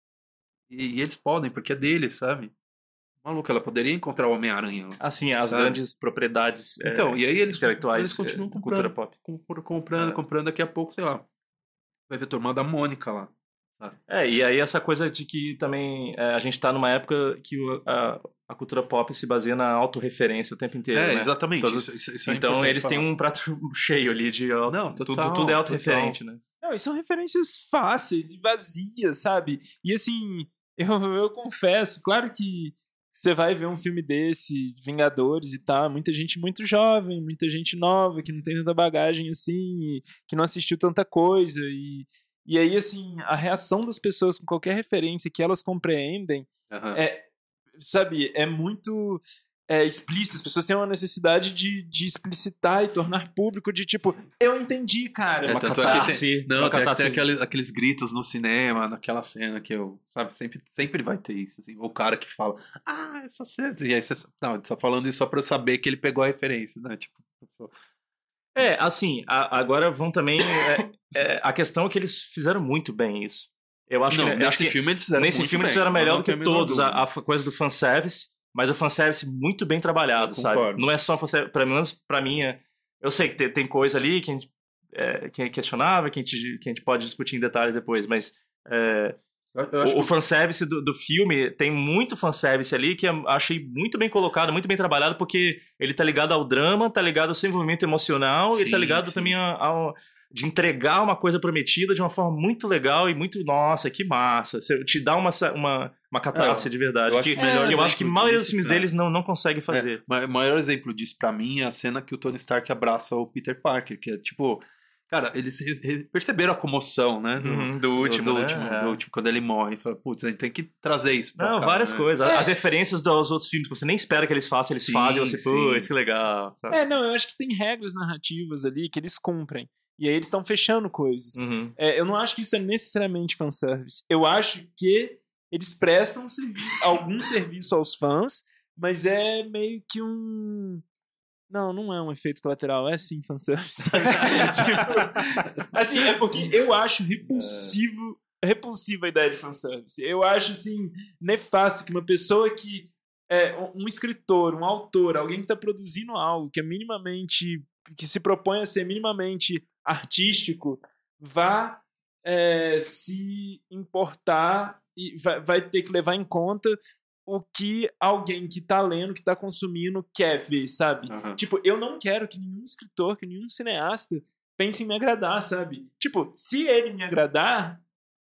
E, e eles podem, porque é deles, sabe? Maluco, ela poderia encontrar o Homem-Aranha.
Assim, as
sabe?
grandes propriedades
Então,
é,
e aí eles,
intelectuais,
eles continuam
é,
comprando,
cultura pop.
com- comprando,
É.
comprando. Daqui a pouco, sei lá, vai ver a turma da Mônica lá. Sabe?
É, e aí essa coisa de que também é, a gente tá numa época que o- a, a cultura pop se baseia na autorreferência o tempo inteiro,
É,
né?
exatamente.
Todos-
Isso, isso- isso é
Então
importante
eles têm
falar.
um prato cheio ali de... auto-
Não,
tudo,
total,
tudo é autorreferente, né?
Não, e são referências fáceis e vazias, sabe? E assim, eu, eu confesso, claro que você vai ver um filme desse, Vingadores e tal, muita gente muito jovem, muita gente nova, que não tem tanta bagagem assim, e que não assistiu tanta coisa, e, e aí, assim, a reação das pessoas com qualquer referência que elas compreendem,
Aham.
é, sabe, é muito... É, explícita, as pessoas têm uma necessidade de, de explicitar e tornar público de tipo, eu entendi, cara.
É,
uma
tanto é que
catarse,
tem, não,
uma
tem,
catarse.
tem aqueles, aqueles gritos no cinema, naquela cena que eu, sabe, sempre, sempre vai ter isso, assim, o cara que fala, ah, essa cena, e aí você, não, ele só falando isso só pra eu saber que ele pegou a referência, né, tipo, a pessoa-
É, assim, a- agora vão também... é, é, a questão é que eles fizeram muito bem isso. Eu acho
não,
que...
nesse
acho que
filme eles fizeram
nesse
muito
filme eles
bem,
fizeram melhor
não
do que
tem a menor
todos. A,
dúvida.
a f- coisa do fanservice, mas o fanservice muito bem trabalhado,
Eu
sabe?
concordo.
Não é só fanservice, pra mim, pra mim é, eu sei que tem, tem coisa ali que a gente é, que é questionável, que a, gente, que a gente pode discutir em detalhes depois, mas é,
Eu, eu acho
o, o
que-
fanservice do, do filme tem muito fanservice ali que eu achei muito bem colocado, muito bem trabalhado, porque ele tá ligado ao drama, tá ligado ao seu envolvimento emocional,
Sim,
ele tá ligado
sim.
também ao, ao, de entregar uma coisa prometida de uma forma muito legal e muito, nossa, que massa. Você te dá uma, uma, uma catarse
É,
de verdade.
eu acho
Que,
que o melhor
que eu acho que a
exemplo
maioria dos
disso,
filmes
cara,
deles não, não consegue
É,
fazer.
ma- o maior exemplo disso pra mim é a cena que o Tony Stark abraça o Peter Parker, que é tipo, cara, eles re- re- perceberam a comoção, né? Do,
Uhum, do último,
do,
né?
último,
É.
do último, quando ele morre. Fala, putz, a gente tem que trazer isso pra
Não,
cá,
várias
né?
coisas.
É.
As referências dos outros filmes que você nem espera que eles façam, eles
Sim,
fazem, você,
sim.
putz, que legal. Sabe?
É, não, eu acho que tem regras narrativas ali que eles cumprem. E aí eles estão fechando coisas.
Uhum.
É, eu não acho que isso é necessariamente fanservice. Eu acho que eles prestam serviço, algum serviço aos fãs, mas é meio que um... Não, não é um efeito colateral, é sim fanservice. Tipo, assim, é porque eu acho repulsivo, repulsiva a ideia de fanservice. Eu acho, assim, nefasto que uma pessoa que é um escritor, um autor, alguém que está produzindo algo que é minimamente, que se propõe a ser minimamente artístico, vá é, se importar e vai, vai ter que levar em conta o que alguém que tá lendo, que tá consumindo, quer ver, sabe?
Aham.
Tipo, eu não quero que nenhum escritor, que nenhum cineasta pense em me agradar, sabe? Tipo, se ele me agradar,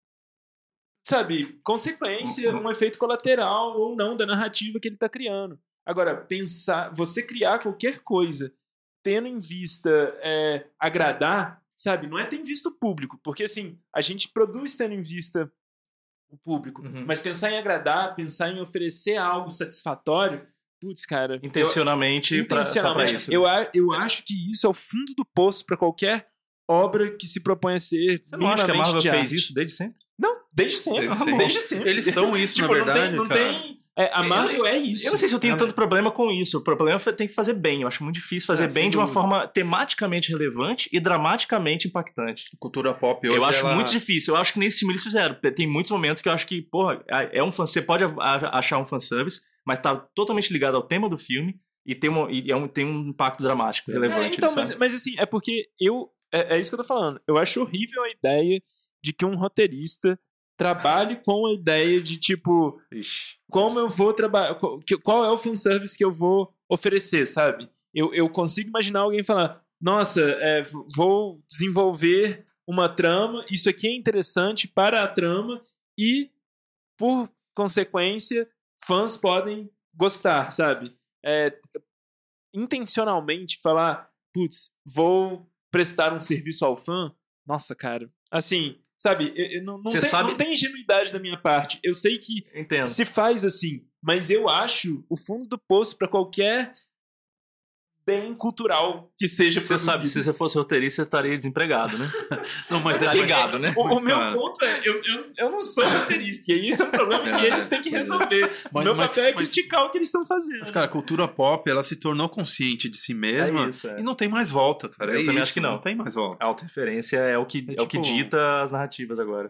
sabe, consequência, um efeito colateral ou não da narrativa que ele tá criando. Agora, pensar, você criar qualquer coisa tendo em vista é, agradar, sabe? Não é ter em vista o público, porque assim, a gente produz tendo em vista o público,
Uhum.
mas pensar em agradar, pensar em oferecer algo satisfatório, putz, cara,
Intencionalmente,
eu,
pra, só pra
intencionalmente,
isso.
eu, a- eu acho que isso é o fundo do poço pra qualquer obra que se propõe a ser
Você não acha que a
minimamente
Marvel
de
fez
arte.
isso desde sempre?
Não, desde sempre.
Desde sempre.
Desde sempre.
Eles são isso,
tipo,
na verdade,
não tem, não
cara.
tem é, a Marvel é isso.
Eu não sei se eu tenho
É.
tanto problema com isso. O problema é tem que fazer bem. Eu acho muito difícil fazer
É, sem
bem de uma
dúvida.
forma tematicamente relevante e dramaticamente impactante.
Cultura pop hoje,
eu acho
ela...
muito difícil. Eu acho que nesse filme eles fizeram. Tem muitos momentos que eu acho que, porra, é um fan, você pode a- achar um fanservice, mas tá totalmente ligado ao tema do filme e tem, uma, e é um, tem um impacto dramático, relevante.
É, então,
sabe?
mas, mas assim, é porque eu. É, é isso que eu tô falando. Eu acho horrível a ideia de que um roteirista trabalhe com a ideia de, tipo,
Ixi.
como eu vou trabalhar. Qual é o fanservice que eu vou oferecer, sabe? Eu, eu consigo imaginar alguém falar: nossa, é, v- vou desenvolver uma trama, isso aqui é interessante para a trama e, por consequência, fãs podem gostar, sabe? É, intencionalmente falar: putz, vou prestar um serviço ao fã. Nossa, cara. Assim, sabe? eu- eu não, não,
Você
tem,
sabe-
não tem ingenuidade da minha parte. Eu sei que
Entendo.
se faz assim, mas eu acho o fundo do poço para qualquer bem cultural que seja
Você
produzido.
sabe, se você fosse roteirista, você estaria desempregado, né?
Não, mas
Tá
é...
ligado, né?
O,
Mas,
o meu
cara-
ponto é, eu, eu, eu não sou roteirista, e aí isso é um problema que
É.
eles têm que resolver. O
Mas-
meu
mas-
papel é
mas-
criticar o que eles estão fazendo.
Mas, cara, a cultura pop, ela se tornou consciente de si mesma
É isso, é.
e não tem mais volta, cara.
Eu
é
também
isso,
acho que não.
Não tem mais volta.
A autorreferência é o que,
É
é o que
tipo-
dita as narrativas agora.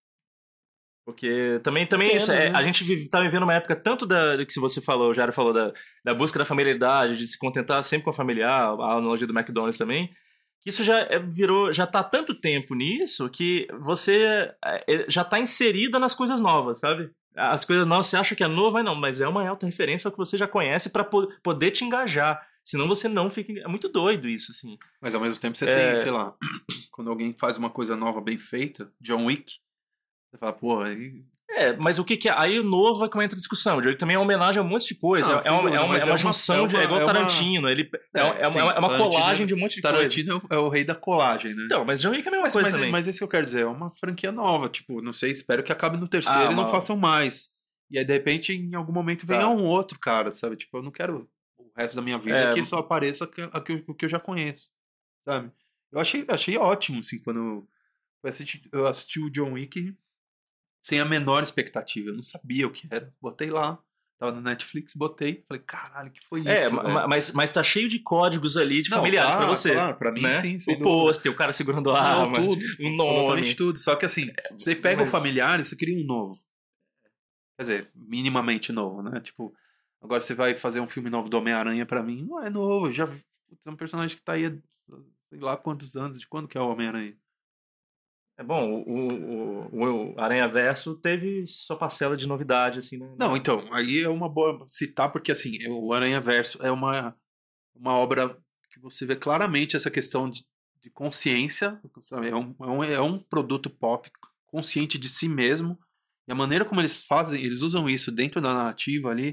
Porque também, também
Entendo,
isso, é,
né?
a gente vive, tá vivendo uma época tanto da que se você falou, o Jário falou, da, da busca da familiaridade, de se contentar sempre com a familiar, a analogia do McDonald's também, que isso já é- virou, já tá há tanto tempo nisso que você é, já tá inserida nas coisas novas, sabe? As coisas novas você acha que é novo, mas não, mas é uma alta referência ao que você já conhece pra po- poder te engajar. Senão você não fica. É muito doido isso, assim.
Mas ao mesmo tempo você
É.
tem, sei lá, quando alguém faz uma coisa nova bem feita, John Wick, você fala, pô, aí.
É, mas o que que é? Aí o novo é que entra em discussão. O Diogo também é uma homenagem a um monte de coisa.
Não,
é,
sem
uma,
dúvida,
é, uma,
mas
é
é
uma
uma-
junção
é
de. É
uma-
igual
é uma-
Tarantino. Ele, é, é,
sim,
uma, é uma
Tarantino-
colagem de um monte de coisa.
Tarantino é o rei da colagem, né?
Então, mas John Wick é a mesma
Mas,
coisa
mas,
também.
mas é isso que eu quero dizer, é uma franquia nova, tipo, não sei, espero que acabe no terceiro
Ah,
e não
mal.
façam mais. E aí, de repente, em algum momento venha
Tá.
um outro cara, sabe? Tipo, eu não quero o resto da minha vida
É.
que só apareça que- a que- o que eu já conheço, sabe? Eu achei, achei ótimo, assim, quando eu assisti, eu assisti o John Wick sem a menor expectativa, eu não sabia o que era. Botei lá, tava no Netflix, botei, falei, caralho, que foi isso?
É,
velho?
ma- mas, mas tá cheio de códigos ali de
Não,
familiares
tá,
pra você.
claro, pra mim
né?
sim, sem
O
dúvida.
pôster, o cara segurando a
Não,
arma.
tudo,
um
absolutamente
nome.
tudo. Só que assim, você pega
mas-
o familiar e você cria um novo. Quer dizer, minimamente novo, né? Tipo, agora você vai fazer um filme novo do Homem-Aranha pra mim, não é novo. Eu já vi- putz, é um personagem que tá aí há sei lá quantos anos, de quando que é o Homem-Aranha?
É bom, o, o, o, o Aranha Verso teve sua parcela de novidade, assim, né?
Não, então, aí é uma boa citar, porque assim, o Aranha Verso é uma, uma obra que você vê claramente essa questão de, de consciência, sabe? É, um, é, um, é um produto pop consciente de si mesmo, e a maneira como eles fazem, eles usam isso dentro da narrativa ali,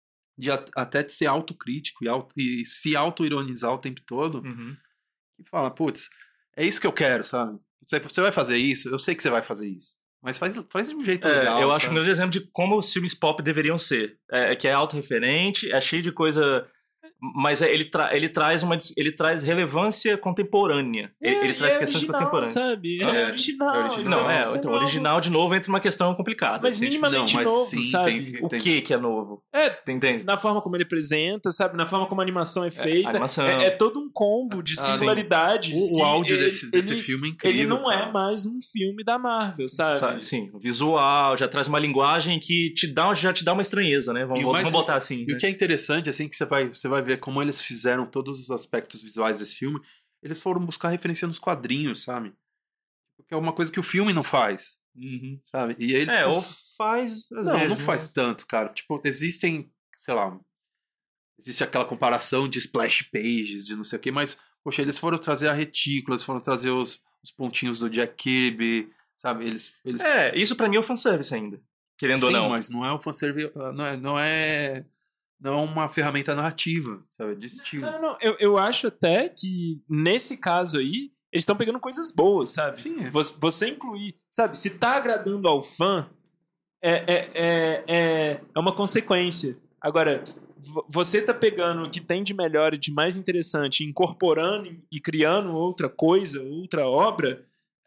de a, até de ser autocrítico e, auto, e se auto-ironizar o tempo todo,
Uhum.
e fala, putz, é isso que eu quero, sabe? Você, você vai fazer isso, eu sei que você vai fazer isso, mas faz, faz de um jeito
É,
legal.
eu
sabe?
acho um grande exemplo de como os filmes pop deveriam ser. É, que é autorreferente, é cheio de coisa... Mas é, ele, tra ele, traz uma, ele traz relevância contemporânea. Ele,
É,
ele traz
é
questões
original,
contemporâneas.
sabe? É,
É,
original.
é original.
Não, é,
Isso
então,
novo.
original de novo entra uma questão complicada.
Mas
assim, tipo,
minimamente
não, mas
novo,
sim,
sabe?
tem-
o que que é novo?
É,
Tu entende?
na forma como ele apresenta, sabe? Na forma como a animação é feita.
animação.
É, é todo um combo de
Ah, sim.
singularidades.
O, o
que
áudio
ele,
desse, desse
ele,
filme é incrível.
ele não é
cara.
mais um filme da Marvel, sabe?
Sabe, sim, o visual já traz uma linguagem que te dá, já te dá uma estranheza, né? Vamos,
E o mais-
vamos botar assim.
E
né?
o que é interessante, assim, que você vai, você vai ver como eles fizeram todos os aspectos visuais desse filme, eles foram buscar referência nos quadrinhos, sabe? Porque é uma coisa que o filme não faz,
Uhum.
sabe? E eles
É, ou
cons-
faz. às
Não,
vezes,
não
né?
faz tanto, cara. Tipo, existem, sei lá, existe aquela comparação de splash pages, de não sei o quê, mas, poxa, eles foram trazer a retícula, eles foram trazer os, os pontinhos do Jack Kirby, sabe? Eles... eles...
É, isso pra mim é o fanservice ainda. Querendo ou
Sim,
não.
mas não é um fanservice, não é, não é, não é uma ferramenta narrativa, sabe? De estilo.
Não, não, não. Eu, eu acho até que nesse caso aí, eles estão pegando coisas boas, sabe?
Sim, é.
Você, você incluir, sabe? Se tá agradando ao fã, é, é, é, é, é uma consequência. Agora, vo- você tá pegando o que tem de melhor e de mais interessante, incorporando e criando outra coisa, outra obra,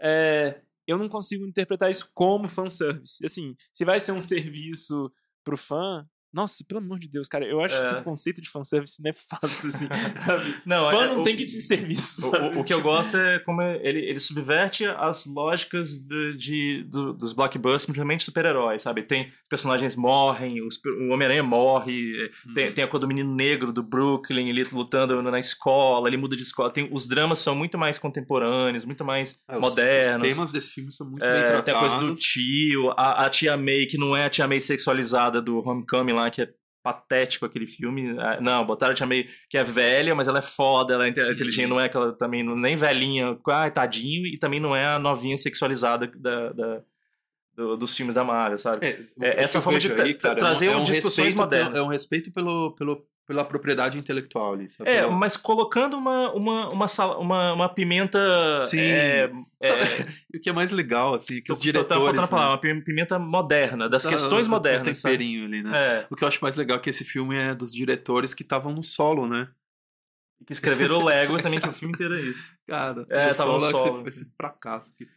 é, eu não consigo interpretar isso como fanservice. Assim, se vai ser um serviço pro fã... Nossa, pelo amor de Deus, cara, eu acho
É.
esse conceito de fanservice nefasto, assim, sabe?
Não,
Fã
é-
não
o-
tem que ter serviço,
O,
sabe?
o- o que eu gosto é como ele, ele subverte as lógicas de, de- do- dos blockbusters, principalmente super-heróis, sabe? Tem os personagens morrem, os per- o Homem-Aranha morre,
Uhum.
tem, tem a coisa do menino negro do Brooklyn, ele lutando na escola, ele muda de escola. Tem, os dramas são muito mais contemporâneos, muito mais
É, os-
modernos.
Os temas desse filme são muito bem
É,
tratados.
tem a coisa do tio, a, a tia May, que não é a tia May sexualizada do Homecoming lá, que é patético aquele filme. Ah, não, botaram a tia May, que é velha, mas ela é foda, ela é inte- inteligente, não é aquela também, não- nem velhinha, ai, tadinho, e também não é a novinha sexualizada da, da- do- dos filmes da Marvel, sabe?
É, o
É,
que
essa
eu
forma de
vejo
tra-
aí, cara,
trazer
é um, é um
discussões
respeito
modernas.
Pelo, é um respeito pelo, pelo, pela propriedade intelectual ali. Sabe?
É,
Pela-
mas colocando uma, uma, uma, sala- uma, uma pimenta.
Sim.
É, é,
E o que é mais legal, assim, que
tô-
os
tô-
diretores...
tô faltando a
né,
palavra, uma pi- pimenta moderna, das
tá-
questões
tá-
modernas.
Tem
sabe?
temperinho ali, né?
É,
O que eu acho mais legal é que esse filme é dos diretores que estavam no solo, né?
que escreveram o Lego também, que o filme inteiro é isso.
Cara,
É,
o
tava no
solo é
solo.
esse, esse fracasso. Que...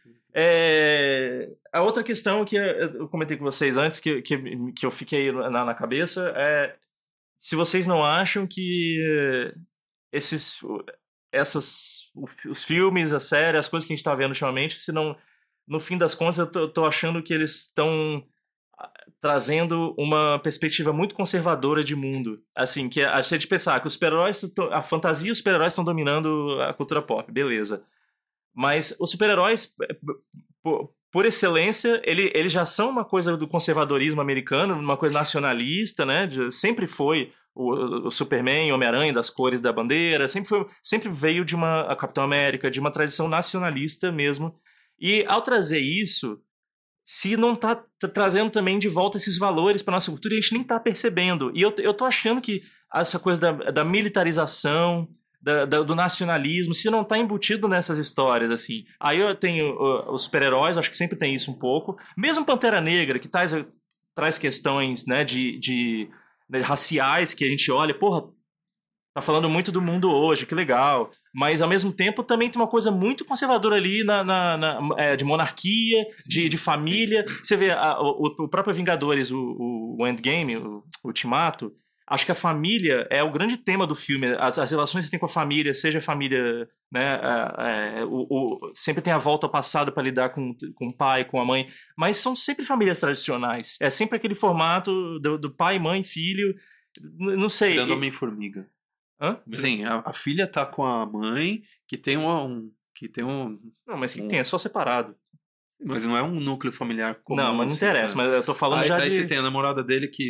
É, a outra questão que eu comentei com vocês antes, que, que, que eu fiquei na, na cabeça, é se vocês não acham que esses, essas, os filmes, as séries, as coisas que a gente está vendo ultimamente, se não, no fim das contas, eu tô, eu tô achando que eles estão trazendo uma perspectiva muito conservadora de mundo. Assim, que a gente pensar que os super-heróis, a fantasia e os super-heróis estão dominando a cultura pop, beleza. Mas os super-heróis, por, por excelência, ele, eles já são uma coisa do conservadorismo americano, uma coisa nacionalista, né? De, sempre foi o, o Superman, o Homem-Aranha, das cores da bandeira, sempre, foi, sempre veio de uma a Capitão América, de uma tradição nacionalista mesmo. E ao trazer isso, se não tá trazendo também de volta esses valores para nossa cultura, e a gente nem tá percebendo. E eu, eu tô achando que essa coisa da, da militarização, da, da, do nacionalismo, se não tá embutido nessas histórias, assim. Aí eu tenho uh, os super-heróis, acho que sempre tem isso um pouco. Mesmo Pantera Negra, que traz, traz questões, né, de, de, de raciais, que a gente olha, porra, tá falando muito do mundo hoje, que legal. Mas, ao mesmo tempo, também tem uma coisa muito conservadora ali na, na, na, é, de monarquia, de, de família. Você vê a, o, o próprio Vingadores, o, o Endgame, o, o Ultimato, acho que a família é o grande tema do filme. As, as relações que você tem com a família, seja a família, né, é, é, o, o, sempre tem a volta ao passado para lidar com, com o pai, com a mãe, mas são sempre famílias tradicionais. É sempre aquele formato do, do pai, mãe, filho, não sei.
Tirando Homem-Formiga.
Hã?
Sim, a, a filha tá com a mãe, que tem um... um que tem um...
Não, mas o que
um...
tem? É só separado.
Mas não é um núcleo familiar comum.
Não, mas não
assim,
interessa,
né?
mas eu tô falando
aí,
já
aí
de...
você tem a namorada dele que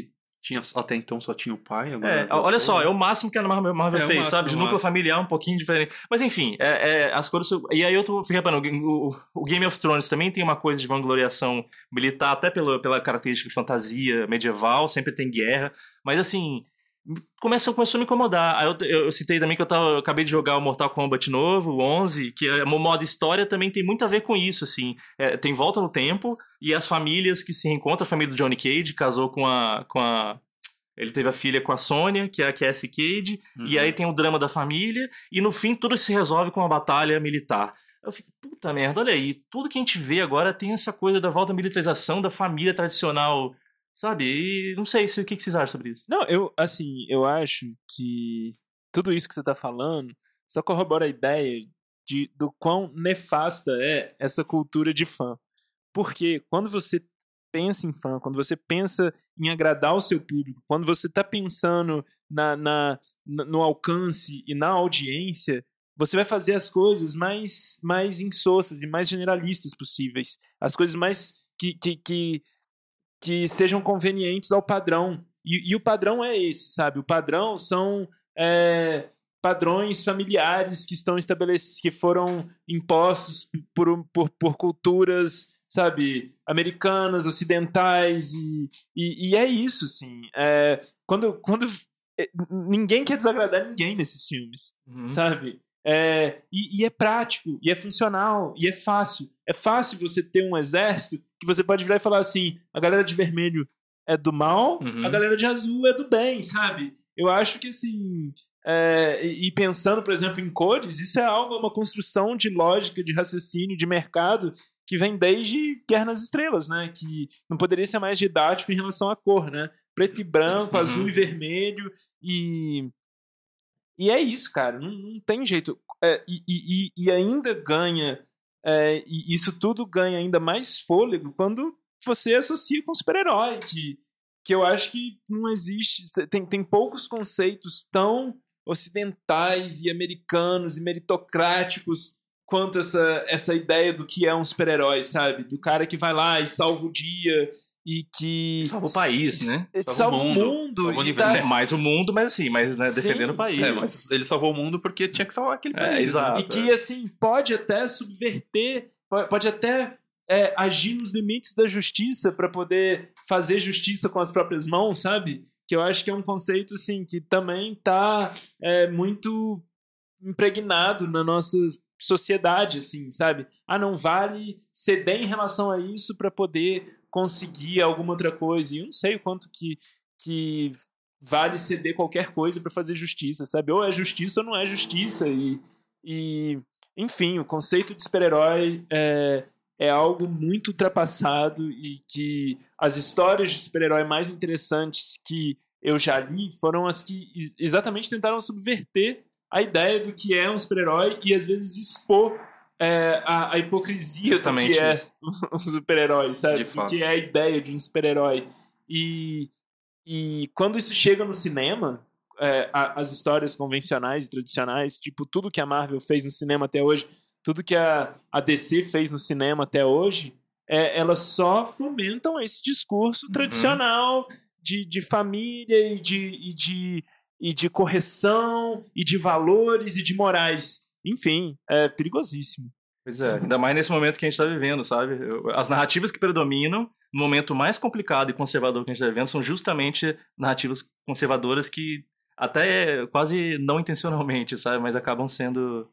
tinha, até então só tinha o pai. Agora
É, olha só, é o máximo que a Marvel, Marvel
É, o
fez,
máximo,
sabe? De
o
núcleo
máximo.
familiar um pouquinho diferente. Mas enfim, é, é, as cores. E aí eu tô fiquei reparando, o, o Game of Thrones também tem uma coisa de vangloriação militar, até pela, pela característica de fantasia medieval, sempre tem guerra. Mas assim, começou, começou a me incomodar. Aí eu, eu, eu citei também que eu, tava, eu acabei de jogar o Mortal Kombat novo, o onze, que é o modo história também tem muito a ver com isso, assim. É, tem volta no tempo e as famílias que se reencontram, a família do Johnny Cage casou com a. Com a Ele teve a filha com a Sonya, que é a Cassie Cage,
Uhum.
e aí tem o drama da família, e no fim tudo se resolve com uma batalha militar. Eu fico, puta merda, olha aí, tudo que a gente vê agora tem essa coisa da volta à militarização da família tradicional, sabe? E não sei, se- o que que vocês acham sobre isso?
Não, eu, assim, eu acho que tudo isso que você tá falando só corrobora a ideia de, do quão nefasta é essa cultura de fã. Porque quando você pensa em fã, quando você pensa em agradar o seu público, quando você tá pensando na, na, na- no alcance e na audiência, você vai fazer as coisas mais, mais insossas e mais generalistas possíveis. As coisas mais que, que, que, que sejam convenientes ao padrão. E, e o padrão é esse, sabe? O padrão são é, padrões familiares que estão estabelecidos, que foram impostos por, por, por culturas, sabe, americanas, ocidentais, e, e, e é isso, assim. É, quando, quando é, ninguém quer desagradar ninguém nesses filmes,
Uhum.
sabe? É, e, e é prático, e é funcional, e é fácil. É fácil você ter um exército que você pode virar e falar assim: a galera de vermelho é do mal,
Uhum.
a galera de azul é do bem, sabe? Eu acho que assim. É, e e pensando, por exemplo, em cores, isso é algo, uma construção de lógica, de raciocínio, de mercado que vem desde Guerra nas Estrelas, né? Que não poderia ser mais didático em relação à cor, né? Preto e branco,
Uhum.
azul e vermelho, e e é isso, cara, não, não tem jeito. É, e, e, e ainda ganha, é, e isso tudo ganha ainda mais fôlego quando você associa com super-herói, que, que eu acho que não existe. Tem, tem poucos conceitos tão ocidentais e americanos e meritocráticos quanto essa, essa ideia do que é um super-herói, sabe? Do cara que vai lá e salva o dia e que.
Salva o país, né?
Salva,
Salva
o
o
mundo.
mundo, salva o
e
universo.
tá-
É, mais o mundo, mas assim, mas né,
Sim,
defendendo o país.
É, mas ele salvou o mundo porque tinha que salvar aquele
É,
país.
exato.
né?
E que, assim, pode até subverter, po- pode até é, agir nos limites da justiça para poder fazer justiça com as próprias mãos, sabe? Que eu acho que é um conceito, assim, que também tá é, muito impregnado na nossa sociedade, assim, sabe? Ah, não vale ceder em relação a isso para poder conseguir alguma outra coisa. E eu não sei o quanto que, que vale ceder qualquer coisa para fazer justiça, sabe? Ou é justiça ou não é justiça. E, e enfim, o conceito de super-herói é, é algo muito ultrapassado e que as histórias de super-herói mais interessantes que eu já li foram as que ex- exatamente tentaram subverter a ideia do que é um super-herói e às vezes expor é, a, a hipocrisia
Justamente
do que é
isso.
um super-herói, sabe?
De
Do
fato.
que é a ideia de um super-herói. E, e quando isso chega no cinema, é, a- as histórias convencionais e tradicionais, tipo tudo que a Marvel fez no cinema até hoje, tudo que a, a D C fez no cinema até hoje, é, elas só fomentam esse discurso tradicional de, de família e de, e, de, e de correção e de valores e de morais. Enfim, é perigosíssimo.
Pois é, ainda mais nesse momento que a gente está vivendo, sabe? Eu- As narrativas que predominam no momento mais complicado e conservador que a gente está vivendo são justamente narrativas conservadoras que até quase não intencionalmente, sabe? Mas acabam sendo...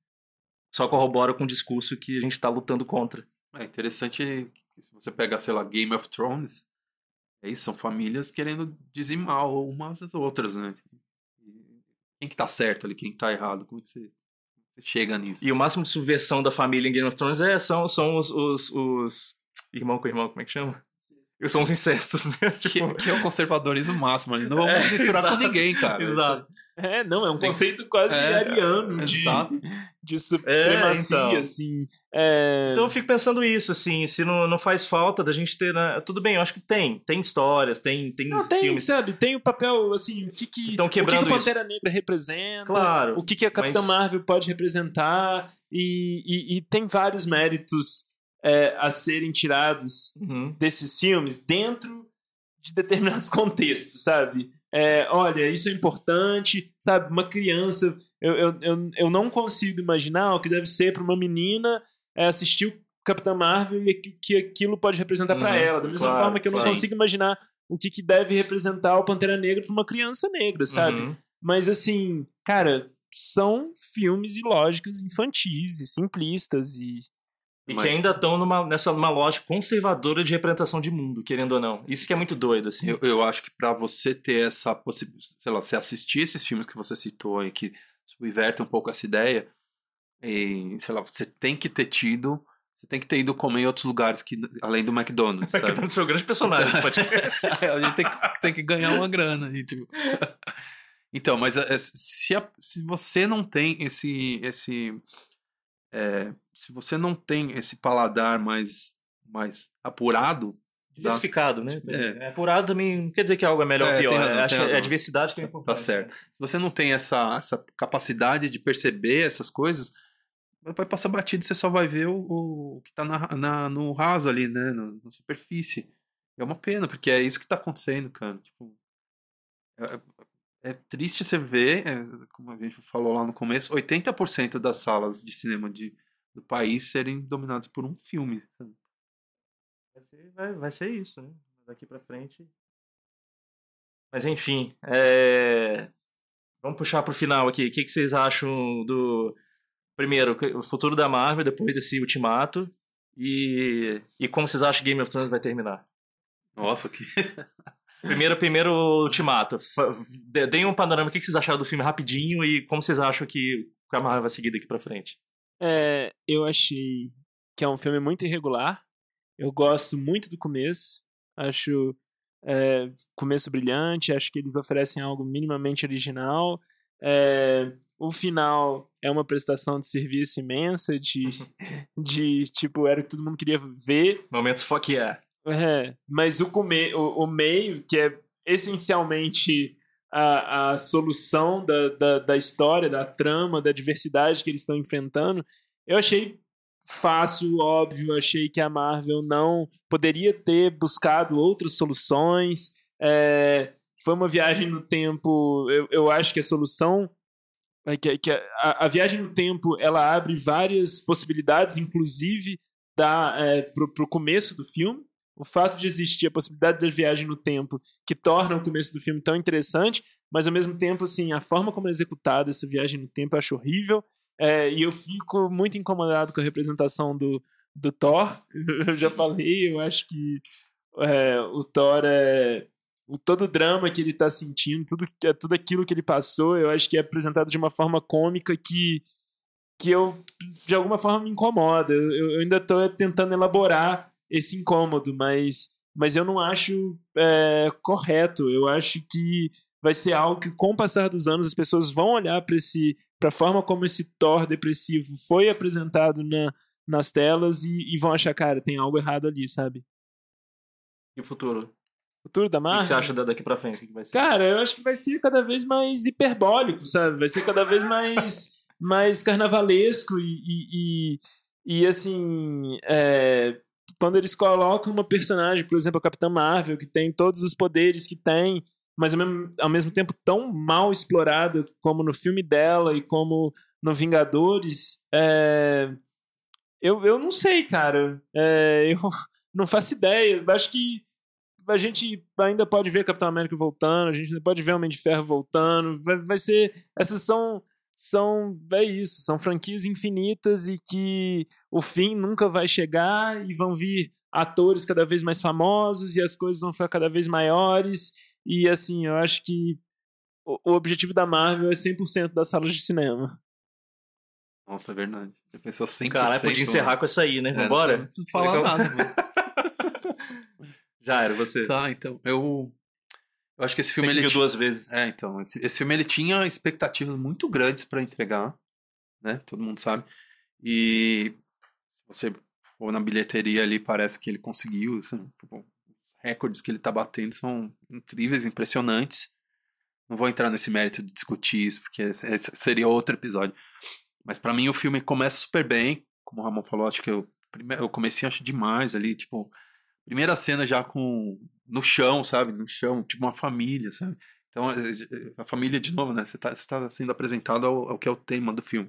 só corroboram com o discurso que a gente está lutando contra.
É interessante que se você pegar, sei lá, Game of Thrones, é isso, são famílias querendo dizimar umas às outras, né? E quem que tá certo ali, quem que tá errado? Como é que você, você chega nisso?
E o máximo de subversão da família em Game of Thrones é, são, são os, os, os... irmão com irmão, como é que chama? São os incestos, né?
Que,
Tipo,
que é o conservadorismo máximo ali. Não vamos
É,
misturar
exato,
com ninguém, cara.
exato.
É, não, é um
Tem-
conceito quase
É,
ariano de,
Exato.
de supremacia,
É, então.
assim. É...
Então eu fico pensando isso, assim, se não, não faz falta da gente ter... Né? Tudo bem, eu acho que tem. Tem histórias, tem, tem
Não, tem,
filmes...
sabe? Tem o papel, assim, o que que,
Estão
o que, que
quebrando
o Pantera Negra representa,
Claro,
o que, que a Capitã
mas-
Marvel pode representar, e, e, e tem vários méritos é, a serem tirados
Uhum.
desses filmes dentro de determinados contextos, sabe? É, olha, isso é importante, sabe? Uma criança, eu, eu, eu, eu não consigo imaginar o que deve ser para uma menina é, assistir o Capitã Marvel e que, que aquilo pode representar para
Uhum,
ela. Da mesma
claro,
forma que eu não
claro.
consigo imaginar o que, que deve representar o Pantera Negra para uma criança negra, sabe?
Uhum.
Mas assim, cara, são filmes e lógicas infantis e simplistas e
E
Mas-
que ainda estão numa, nessa, numa lógica conservadora de representação de mundo, querendo ou não. Isso que é muito doido, assim.
Eu, eu acho que pra você ter essa possibilidade, sei lá, você assistir esses filmes que você citou e que subvertem um pouco essa ideia, e, sei lá, você tem que ter tido, você tem que ter ido comer em outros lugares que, além do McDonald's, sabe?
McDonald's foi o grande personagem. pode...
A gente tem que, tem que ganhar uma grana. E, tipo... Então, mas é, se, a- se você não tem esse. esse é, se você não tem esse paladar mais, mais apurado.
Diversificado, né?
É.
É. Apurado também não quer dizer que algo é melhor
É,
ou pior.
tem razão,
né? Acho
tem
que é a
razão.
diversidade que é importante.
Tá certo. Se você não tem essa, essa capacidade de perceber essas coisas, vai passar batido e você só vai ver o, o que tá na, na- no raso ali, né? Na, na superfície. É uma pena, porque é isso que tá acontecendo, cara. Tipo, é, é triste você ver, é, como a gente falou lá no começo, oitenta por cento das salas de cinema de, do país serem dominadas por um filme.
Vai ser, vai, vai ser isso, né? Daqui pra frente. Mas enfim, é... vamos puxar pro final aqui. O que, que vocês acham do. Primeiro, o futuro da Marvel depois desse ultimato. E, e como vocês acham que Game of Thrones vai terminar?
Nossa, que.
Primeiro, primeiro ultimato. Fa- de- Deem um panorama. O que que vocês acharam do filme rapidinho e como vocês acham que a Marvel vai seguir daqui pra frente?
É, eu achei que é um filme muito irregular. Eu gosto muito do começo. Acho é, começo brilhante. Acho que eles oferecem algo minimamente original. É, o final é uma prestação de serviço imensa. De, de tipo, era o que todo mundo queria ver.
Momentos fuck yeah.
É, mas o, come, o, o meio, que é essencialmente a, a solução da, da, da história, da trama, da diversidade que eles estão enfrentando, eu achei fácil, óbvio, achei que a Marvel não poderia ter buscado outras soluções. É, foi uma viagem no tempo, eu, eu acho que a solução é que, que a, a viagem no tempo ela abre várias possibilidades, inclusive da, é, pro, pro começo do filme. O fato de existir a possibilidade da viagem no tempo que torna o começo do filme tão interessante, mas ao mesmo tempo, assim, a forma como é executada essa viagem no tempo eu acho horrível. É, e eu fico muito incomodado com a representação do, do Thor. Eu já falei, eu acho que é, o Thor é. O, todo o drama que ele tá sentindo, tudo, tudo aquilo que ele passou, eu acho que é apresentado de uma forma cômica que, que eu, de alguma forma, me incomoda. Eu, eu ainda tô tentando elaborar esse incômodo, mas, mas eu não acho é, correto. Eu acho que vai ser algo que, com o passar dos anos, as pessoas vão olhar para esse, para a forma como esse Thor depressivo foi apresentado na, nas telas e, e vão achar, cara, tem algo errado ali, sabe?
E o futuro?
O futuro da
O que
Marvel?
que você acha da- daqui pra frente? O que que vai ser?
Cara, eu acho que vai ser cada vez mais hiperbólico, sabe? Vai ser cada vez mais, mais carnavalesco e, e, e, e, assim, é, quando eles colocam uma personagem, por exemplo, a Capitã Marvel, que tem todos os poderes que tem, mas ao mesmo, ao mesmo tempo tão mal explorada como no filme dela e como no Vingadores, é, eu, eu não sei, cara. É, eu não faço ideia. Eu acho que a gente ainda pode ver Capitão América voltando, a gente ainda pode ver Homem de Ferro voltando. Vai, vai ser. Essas são. São. É isso. São franquias infinitas e que o fim nunca vai chegar e vão vir atores cada vez mais famosos e as coisas vão ficar cada vez maiores. E assim, eu acho que o, o objetivo da Marvel é cem por cento das salas de cinema.
Nossa, é verdade. Já pensou cem por cento?
Caralho, podia encerrar com essa aí, né?
É,
Vambora?
Não preciso falar
Legal.
nada. mano.
Já era, você.
Tá, então, eu... Eu acho que esse
Você
filme...
que
ele
viu
ti-
duas vezes.
É, então, esse, esse filme ele tinha expectativas muito grandes pra entregar, né? Todo mundo sabe. E se você for na bilheteria ali, parece que ele conseguiu. Assim, tipo, os recordes que ele tá batendo são incríveis, impressionantes. Não vou entrar nesse mérito de discutir isso, porque esse- esse seria outro episódio. Mas pra mim o filme começa super bem. Como o Ramon falou, acho que eu, primeiro, eu comecei acho demais ali, tipo, primeira cena já com no chão, sabe? No chão, tipo uma família, sabe? Então, a família, de novo, né? Você tá, você tá sendo apresentado ao, ao que é o tema do filme.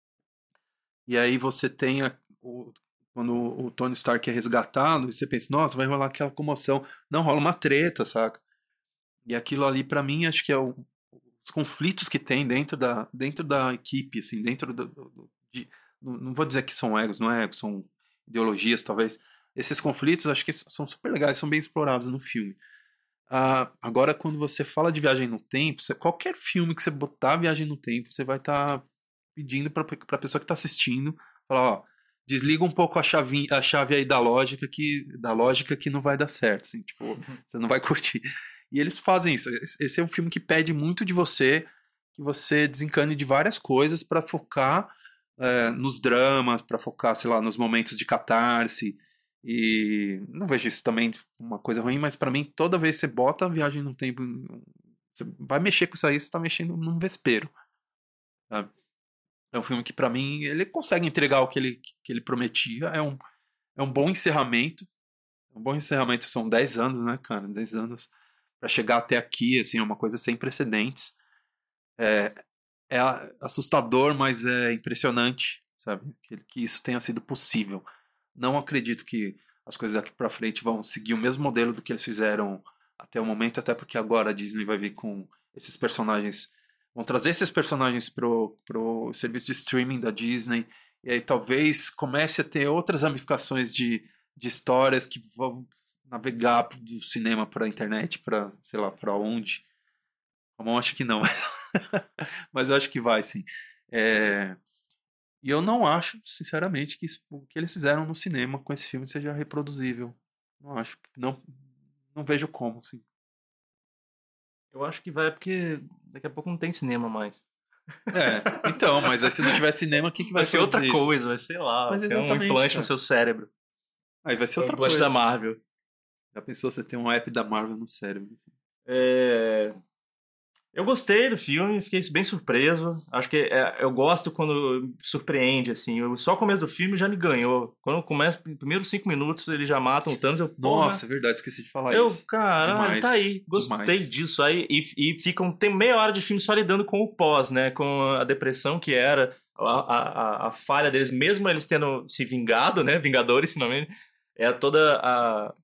E aí você tem a, o, quando o Tony Stark é resgatado, você pensa, nossa, vai rolar aquela comoção. Não, rola uma treta, saca? E aquilo ali, pra mim, acho que é o, os conflitos que tem dentro da, dentro da equipe, assim, dentro do... do de, não vou dizer que são egos, não é egos, são ideologias, talvez. Esses conflitos, acho que são super legais, são bem explorados no filme. Ah, agora, quando você fala de viagem no tempo, você, qualquer filme que você botar viagem no tempo, você vai estar tá pedindo para a pessoa que está assistindo, falar, ó, desliga um pouco a chave, a chave aí da lógica que, da lógica que não vai dar certo, assim, tipo, uhum. Você não vai curtir. E eles fazem isso. Esse é um filme que pede muito de você, que você desencane de várias coisas para focar é, nos dramas, para focar, sei lá, nos momentos de catarse. E não vejo isso também uma coisa ruim, mas pra mim, toda vez que você bota a viagem no tempo, você vai mexer com isso aí, você tá mexendo num vespeiro. Sabe? É um filme que pra mim, ele consegue entregar o que ele, que ele prometia, é um, é um bom encerramento, um bom encerramento, são dez anos, né, cara, dez anos pra chegar até aqui, assim, é uma coisa sem precedentes. É, é assustador, mas é impressionante, sabe, que, que isso tenha sido possível. Não acredito que as coisas daqui pra frente vão seguir o mesmo modelo do que eles fizeram até o momento, até porque agora a Disney vai vir com esses personagens, vão trazer esses personagens pro, pro serviço de streaming da Disney, e aí talvez comece a ter outras ramificações de, de histórias que vão navegar do cinema para a internet, para sei lá, para onde. Bom, acho que não, mas, mas eu acho que vai, sim. É... E eu não acho, sinceramente, que isso, o que eles fizeram no cinema com esse filme seja reproduzível. Não acho. Não, não vejo como, assim.
Eu acho que vai porque daqui a pouco não tem cinema mais.
É, então, mas aí se não tiver cinema, o que, que vai,
vai ser? Outra
isso?
coisa, vai ser lá. Mas vai ser um implante cara. no seu cérebro.
Aí vai ser
um
outra
implante
coisa.
da Marvel.
Já pensou você ter um app da Marvel no cérebro?
É... Eu gostei do filme, fiquei bem surpreso. Acho que é, eu gosto quando surpreende, assim. Eu, só o começo do filme já me ganhou. Quando começa, os primeiros cinco minutos, eles já matam o Thanos. Eu,
Nossa, é verdade, esqueci de falar
eu,
isso.
Eu, caralho, tá aí. Gostei demais. disso. Aí, e, e ficam, tem meia hora de filme só lidando com o pós, né? Com a depressão que era, a, a, a falha deles, mesmo eles tendo se vingado, né? Vingadores, finalmente. É toda a...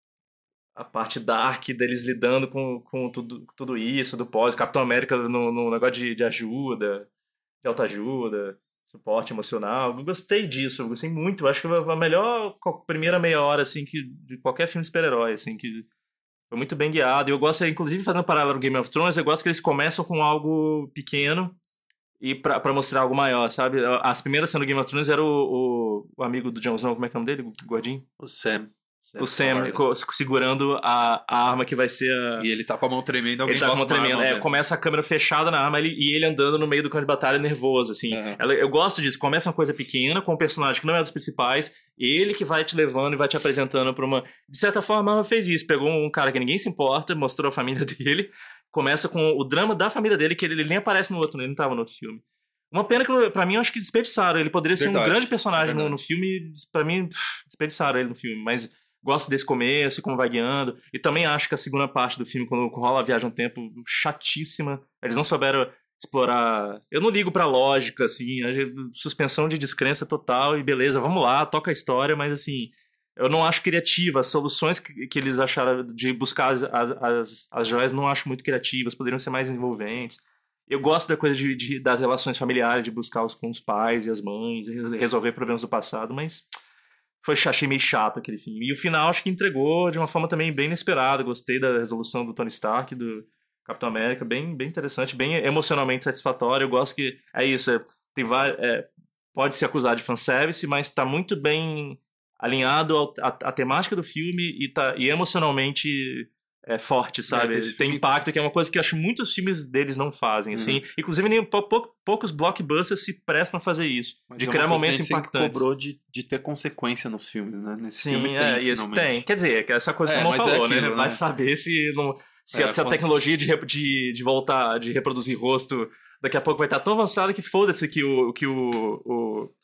a parte dark deles lidando com, com tudo, tudo isso, do pós, Capitão América no, no negócio de, de ajuda, de autoajuda, suporte emocional. Eu gostei disso, eu gostei muito. Eu acho que foi a melhor primeira meia hora, assim, que, de qualquer filme de super-herói, assim, que foi muito bem guiado. E eu gosto, inclusive, fazendo paralelo no Game of Thrones, eu gosto que eles começam com algo pequeno e pra, pra mostrar algo maior, sabe? As primeiras cenas do Game of Thrones era o, o, o amigo do Jon Snow, como é que é o nome dele? O gordinho?
O Sam.
O Sam segurando a, a arma que vai ser a...
E ele tá com a mão tremendo, alguém
ele tá com a mão tremendo. É, começa a câmera fechada na arma ele, e ele andando no meio do campo de batalha nervoso, assim. Uhum. Ela, eu gosto disso. Começa uma coisa pequena, com um personagem que não é dos principais, ele que vai te levando e vai te apresentando pra uma... De certa forma, ela fez isso. Pegou um cara que ninguém se importa, mostrou a família dele, começa com o drama da família dele, que ele, ele nem aparece no outro, ele não tava no outro filme. Uma pena que, pra mim, eu acho que desperdiçaram. Ele poderia Verdade. ser um grande personagem é no, no filme, pra mim, pff, desperdiçaram ele no filme, mas... Gosto desse começo, como vai guiando. E também acho que a segunda parte do filme, quando rola a viagem um tempo, chatíssima. Eles não souberam explorar... Eu não ligo pra lógica, assim. Suspensão de descrença total. E beleza, vamos lá, toca a história. Mas, assim, eu não acho criativa. As soluções que, que eles acharam de buscar as, as, as, as joias não acho muito criativas. Poderiam ser mais envolventes. Eu gosto da coisa de, de, das relações familiares, de buscar os, com os pais e as mães, resolver problemas do passado, mas... Foi, achei meio chato aquele filme. E o final acho que entregou de uma forma também bem inesperada. Gostei da resolução do Tony Stark, do Capitão América. Bem, bem interessante, bem emocionalmente satisfatório. Eu gosto que é isso. É, tem vários, é, pode se acusar de fanservice, mas está muito bem alinhado ao, a, a temática do filme e, tá, e emocionalmente é, forte, sabe? É, tem filme... impacto, que é uma coisa que eu acho que muitos filmes deles não fazem. Uhum. Assim. Inclusive, nem, pou, pou, poucos blockbusters se prestam a fazer isso. Mas de é criar momentos impactantes.
cobrou de, de ter consequência nos filmes, né? Nesse
Sim,
filme
é,
tem,
e esse tem. Quer dizer, essa coisa que
é,
o Mon falou,
é aquilo,
né?
né?
Vai saber se, não, se, é, a, se a
quando...
tecnologia de, de, de voltar, de reproduzir rosto, daqui a pouco vai estar tão avançada que foda-se que o... Que o, o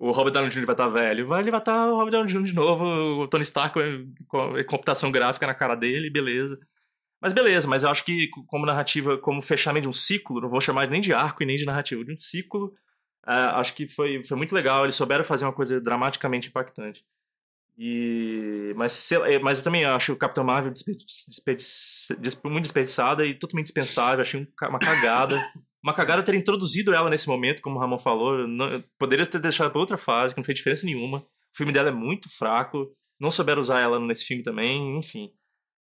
o Robert Downey Júnior vai estar velho. Vai, ele vai estar o Robert Downey Júnior de novo, o Tony Stark com a computação gráfica na cara dele, beleza. Mas beleza, mas eu acho que como narrativa, como fechamento de um ciclo, não vou chamar nem de arco e nem de narrativa, de um ciclo, uh, acho que foi, foi muito legal, eles souberam fazer uma coisa dramaticamente impactante. E, mas, sei, mas eu também acho o Capitão Marvel desperdiç, desperdiç, muito desperdiçada e totalmente dispensável, achei uma cagada. Uma cagada ter introduzido ela nesse momento, como o Ramon falou, não, poderia ter deixado pra outra fase, que não fez diferença nenhuma. O filme dela é muito fraco, não souberam usar ela nesse filme também, enfim.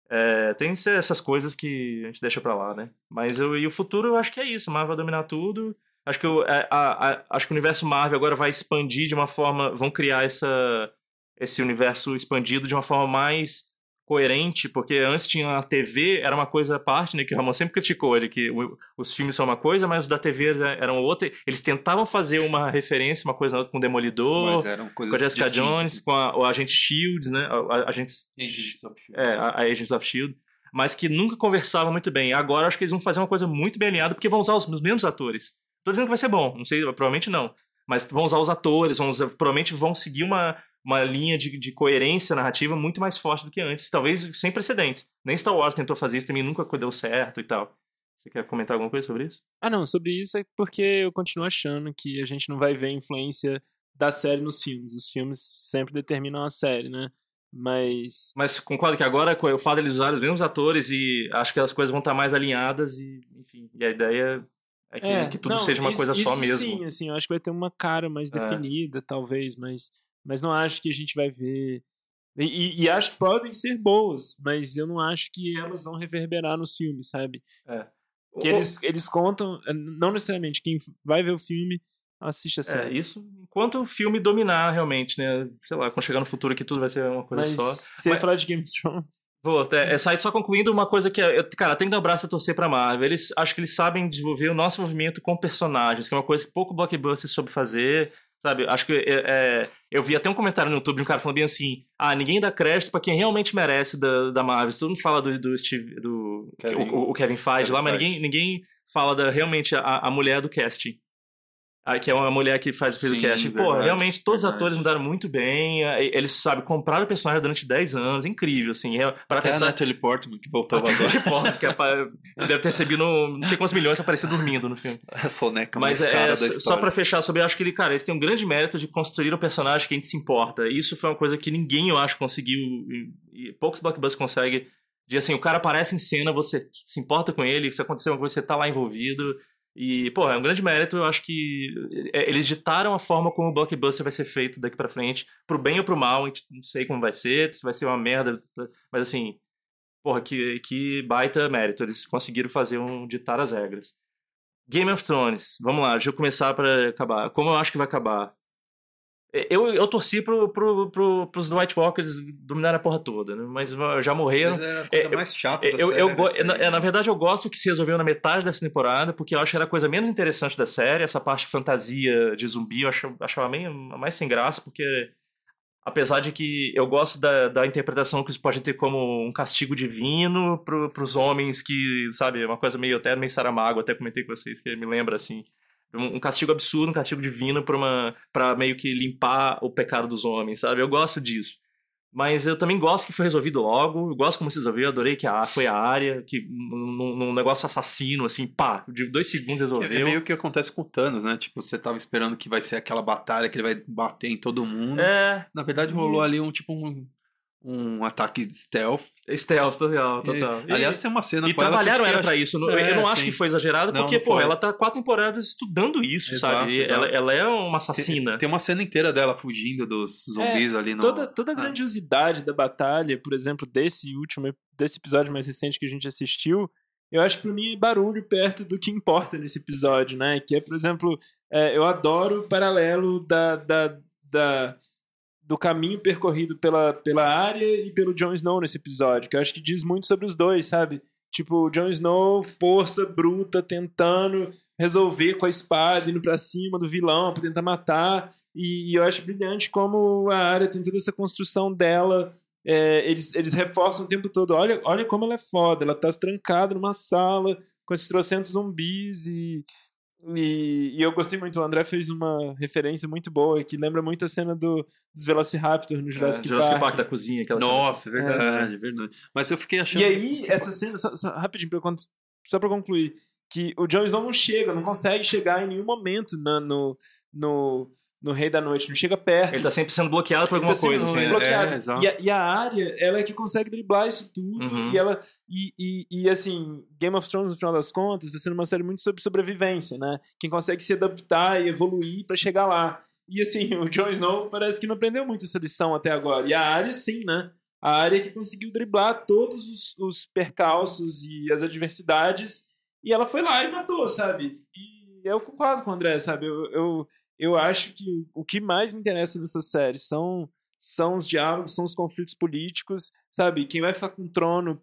É, tem essas coisas que a gente deixa pra lá, né? Mas eu, e o futuro eu acho que é isso. A Marvel vai dominar tudo. Acho que, eu, a, a, a, acho que o universo Marvel agora vai expandir de uma forma... Vão criar essa, esse universo expandido de uma forma mais coerente, porque antes tinha a T V, era uma coisa à parte, né? Que o Ramon sempre criticou ele, que o, os filmes são uma coisa, mas os da T V eram outra. Eles tentavam fazer uma referência, uma coisa outra com o Demolidor, com a Jessica Jones, com a, o Agente Shield, né? A, a, Agents,
Agents of Shield.
É, a, a Agents of Shield. Mas que nunca conversavam muito bem. Agora acho que eles vão fazer uma coisa muito bem alinhada, porque vão usar os, os mesmos atores. Tô dizendo que vai ser bom, não sei, provavelmente não. Mas vão usar os atores, vão usar, provavelmente vão seguir uma, uma linha de, de coerência narrativa muito mais forte do que antes. Talvez sem precedentes. Nem Star Wars tentou fazer isso, também nunca deu certo e tal. Você quer comentar alguma coisa sobre isso?
Ah, não, sobre isso é porque eu continuo achando que a gente não vai ver a influência da série nos filmes. Os filmes sempre determinam a série, né? Mas...
Mas concordo que agora eu falo deles usarem os mesmos atores e acho que as coisas vão estar mais alinhadas e, enfim, e a ideia é que, é, que tudo
não,
seja uma
isso,
coisa só
isso
mesmo.
Sim, assim, eu acho que vai ter uma cara mais definida, é. talvez, mas, mas não acho que a gente vai ver... E, e acho que podem ser boas, mas eu não acho que elas vão reverberar nos filmes, sabe?
É.
Que eles, eles contam, não necessariamente quem vai ver o filme assiste a série.
É, isso enquanto o filme dominar realmente, né? Sei lá, quando chegar no futuro que tudo vai ser uma coisa
mas
só.
Você Mas... ia falar de Game of Thrones?
Vou, é, é só concluindo uma coisa que, eu, cara, tem que dar um braço a torcer pra Marvel. Eles, acho que eles sabem desenvolver o nosso envolvimento com personagens, que é uma coisa que pouco blockbuster soube fazer, sabe? Acho que é, é, eu vi até um comentário no YouTube de um cara falando bem assim, ah, ninguém dá crédito pra quem realmente merece da, da Marvel. Todo mundo fala do, do Steve, do Kevin, o, o Kevin Feige Kevin lá, mas ninguém, ninguém fala da, realmente a, a mulher do casting. Que é uma mulher que faz, fez Sim, o casting. Pô, verdade, realmente todos verdade. os atores mudaram muito bem. Eles, sabe, compraram o personagem durante dez anos. Incrível, assim. Para
Até pensar... a Natalie Portman, que voltou agora.
Portman, que é pra... deve ter recebido não sei quantos milhões pra aparecer dormindo no filme.
A soneca
mais
Mas,
cara
é,
da história. Só pra fechar sobre, eu acho que ele, cara, eles têm um grande mérito de construir um personagem que a gente se importa. Isso foi uma coisa que ninguém, eu acho, conseguiu. E poucos blockbusters conseguem. De assim, o cara aparece em cena, você se importa com ele, se acontecer uma coisa, você tá lá envolvido. E, pô, é um grande mérito. Eu acho que eles ditaram a forma como o blockbuster vai ser feito daqui pra frente, pro bem ou pro mal. A gente não sei como vai ser, se vai ser uma merda, mas assim, porra, que, que baita mérito. Eles conseguiram fazer um ditar as regras. Game of Thrones, vamos lá, deixa eu começar pra acabar. Como eu acho que vai acabar? Eu, eu torci pro, pro, pro, pros White Walkers dominarem a porra toda, né? Mas já morreram.
É a coisa é, mais chata
eu,
da
eu,
série.
Eu, eu, na, na verdade, eu gosto que se resolveu na metade dessa temporada, porque eu acho que era a coisa menos interessante da série. Essa parte de fantasia de zumbi eu achava, achava meio, mais sem graça, porque apesar de que eu gosto da, da interpretação que isso pode ter como um castigo divino pro, pros homens que, sabe, uma coisa meio até meio Saramago, até comentei com vocês, que me lembra assim. Um castigo absurdo, um castigo divino pra, uma, pra meio que limpar o pecado dos homens, sabe? Eu gosto disso. Mas eu também gosto que foi resolvido logo. Eu gosto como se resolveu. Eu adorei que a, foi a área, que num, num negócio assassino, assim, pá, de dois segundos resolveu.
É meio que acontece com o Thanos, né? Tipo, você tava esperando que vai ser aquela batalha, que ele vai bater em todo mundo.
É.
Na verdade, rolou ali um, tipo, um... um ataque de stealth.
Stealth, total, total.
E, aliás, tem uma cena
e
com
trabalharam
ela,
ela pra isso. É, eu não sim. acho que foi exagerado,
não,
porque,
não
pô, ela tá quatro temporadas estudando isso,
exato,
sabe?
Exato.
Ela, ela é uma assassina.
Tem, tem uma cena inteira dela fugindo dos zumbis
é,
ali no...
Toda, toda a grandiosidade ah. da batalha, por exemplo, desse último, desse episódio mais recente que a gente assistiu, eu acho que pra mim é barulho perto do que importa nesse episódio, né? Que é, por exemplo, é, eu adoro o paralelo da... da, da do caminho percorrido pela, pela Arya e pelo Jon Snow nesse episódio, que eu acho que diz muito sobre os dois, sabe? Tipo, o Jon Snow, força bruta, tentando resolver com a espada, indo pra cima do vilão pra tentar matar, e, e eu acho brilhante como a Arya tem toda essa construção dela, é, eles, eles reforçam o tempo todo, olha, olha como ela é foda, ela tá trancada numa sala com esses trocentos zumbis e... E, e eu gostei muito, o André fez uma referência muito boa, que lembra muito a cena do, dos Velociraptor no Jurassic,
É, Jurassic
Park.
Park da cozinha. Aquela
Nossa, é verdade, é verdade. Mas eu fiquei achando...
E aí, essa cena, só, só, rapidinho, pra, só pra concluir, que o Jon Snow não chega, não consegue chegar em nenhum momento no, no, no, no Rei da Noite, não chega perto.
Ele tá sempre sendo bloqueado por alguma
Ele tá sempre
coisa. Assim,
sendo
né?
bloqueado.
É, exato.
e, a, e a Arya, ela é que consegue driblar isso tudo.
Uhum.
E ela. E, e, e assim, Game of Thrones, no final das contas, tá sendo uma série muito sobre sobrevivência, né? Quem consegue se adaptar e evoluir pra chegar lá. E assim, o Jon Snow parece que não aprendeu muito essa lição até agora. E a Arya, sim, né? A Arya que conseguiu driblar todos os, os percalços e as adversidades. E ela foi lá e matou, sabe? E eu concordo com o André, sabe? Eu, eu, eu acho que o que mais me interessa nessa série são, são os diálogos, são os conflitos políticos, sabe? Quem vai ficar com o trono,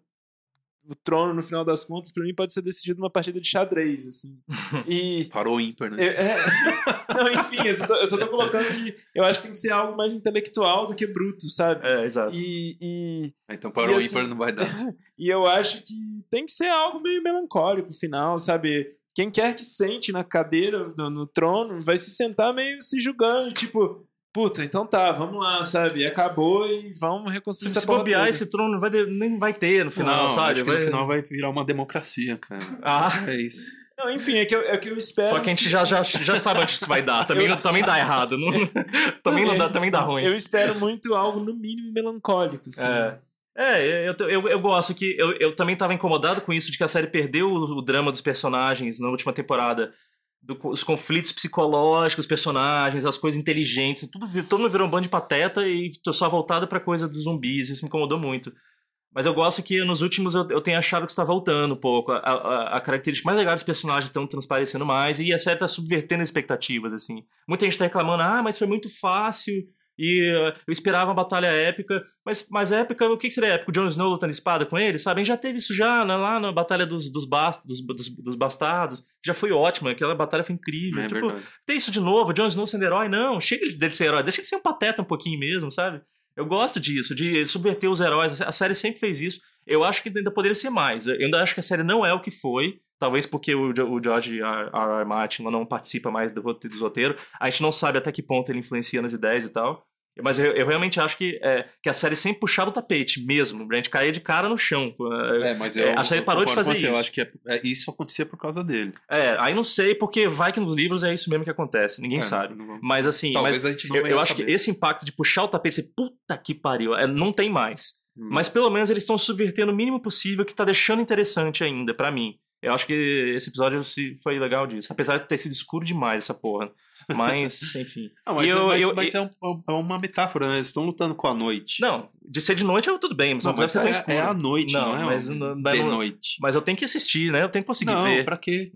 o trono, no final das contas, pra mim pode ser decidido numa partida de xadrez, assim. E...
Parou ímpar, né?
É, é... Não, enfim, eu só, tô, eu só tô colocando que eu acho que tem que ser algo mais intelectual do que bruto, sabe?
É, exato.
E... e...
Então parou
e,
ímpar
assim,
não vai dar.
E eu acho que tem que ser algo meio melancólico no final, sabe? Quem quer que sente na cadeira, no, no trono, vai se sentar meio se julgando, tipo, puta, então tá, vamos lá, sabe? Acabou e vamos reconstruir
Se
essa porra
bobear,
toda.
esse trono não vai ter- nem vai ter no final,
Não,
sabe?
acho que
Vai-
no final vai virar uma democracia, cara.
Ah.
É isso.
Não, enfim, é que eu, é que eu espero...
Só que a gente já, já, já sabe onde isso vai dar. Também,
Eu-
também dá errado. Não, também, não dá, também dá ruim.
Eu espero muito algo, no mínimo, melancólico, assim.
É. É, eu, eu, eu gosto que. Eu, eu também tava incomodado com isso, de que a série perdeu o, o drama dos personagens na última temporada. Do, os conflitos psicológicos dos personagens, as coisas inteligentes. Tudo, vir- todo mundo virou um bando de pateta e tô só voltado pra coisa dos zumbis. Isso me incomodou muito. Mas eu gosto que nos últimos eu, eu tenho achado que isso tá voltando um pouco. A, a, a característica mais legal dos personagens estão transparecendo mais e a série tá subvertendo expectativas, assim. Muita gente tá reclamando, ah, mas foi muito fácil. E uh, eu esperava uma batalha épica, mas, mas épica, o que, que seria épico? O Jon Snow lutando espada com ele, sabe? A gente já teve isso já né, lá na Batalha dos, dos, bast, dos, dos, dos Bastardos, já foi ótima, aquela batalha foi incrível.
É
tipo,
verdade.
tem isso de novo, o Jon Snow sendo herói, não, chega dele ser herói, deixa ele ser um pateta um pouquinho mesmo, sabe? Eu gosto disso, de subverter os heróis, a série sempre fez isso. Eu acho que ainda poderia ser mais, eu ainda acho que a série não é o que foi, talvez porque o, o George R. R. Martin não participa mais do, dos roteiros, a gente não sabe até que ponto ele influencia nas ideias e tal. Mas eu, eu realmente acho que, é, que a série sempre puxava o tapete mesmo, a gente caía de cara no chão.
É, mas eu,
a série
eu
parou de
concordo
fazer
com você,
isso.
Eu acho que é, é, isso acontecia por causa dele.
É, aí não sei, porque vai que nos livros é isso mesmo que acontece, ninguém
É,
sabe.
não vamos-
Mas assim,
Talvez
mas
a gente não
eu,
venha
eu acho
saber.
que esse impacto de puxar o tapete e dizer, puta que pariu, é, não tem mais.
Hum.
Mas pelo menos eles estão subvertendo o mínimo possível, que tá deixando interessante ainda, pra mim. Eu acho que esse episódio se- foi legal disso. Apesar de ter sido escuro demais essa porra. Mas, enfim.
Não, mas,
E eu-
mas,
eu-
mas é, um- é uma metáfora, né? Eles estão lutando com a noite.
Não, de ser de noite eu tudo bem, mas não,
Não,
pode
mas
ser tão
é,
escuro.
é à noite, não, é
mas,
um-
não-
de
mas não-
noite.
mas eu tenho que assistir, né? Eu tenho que conseguir
Não,
ver.
pra quê?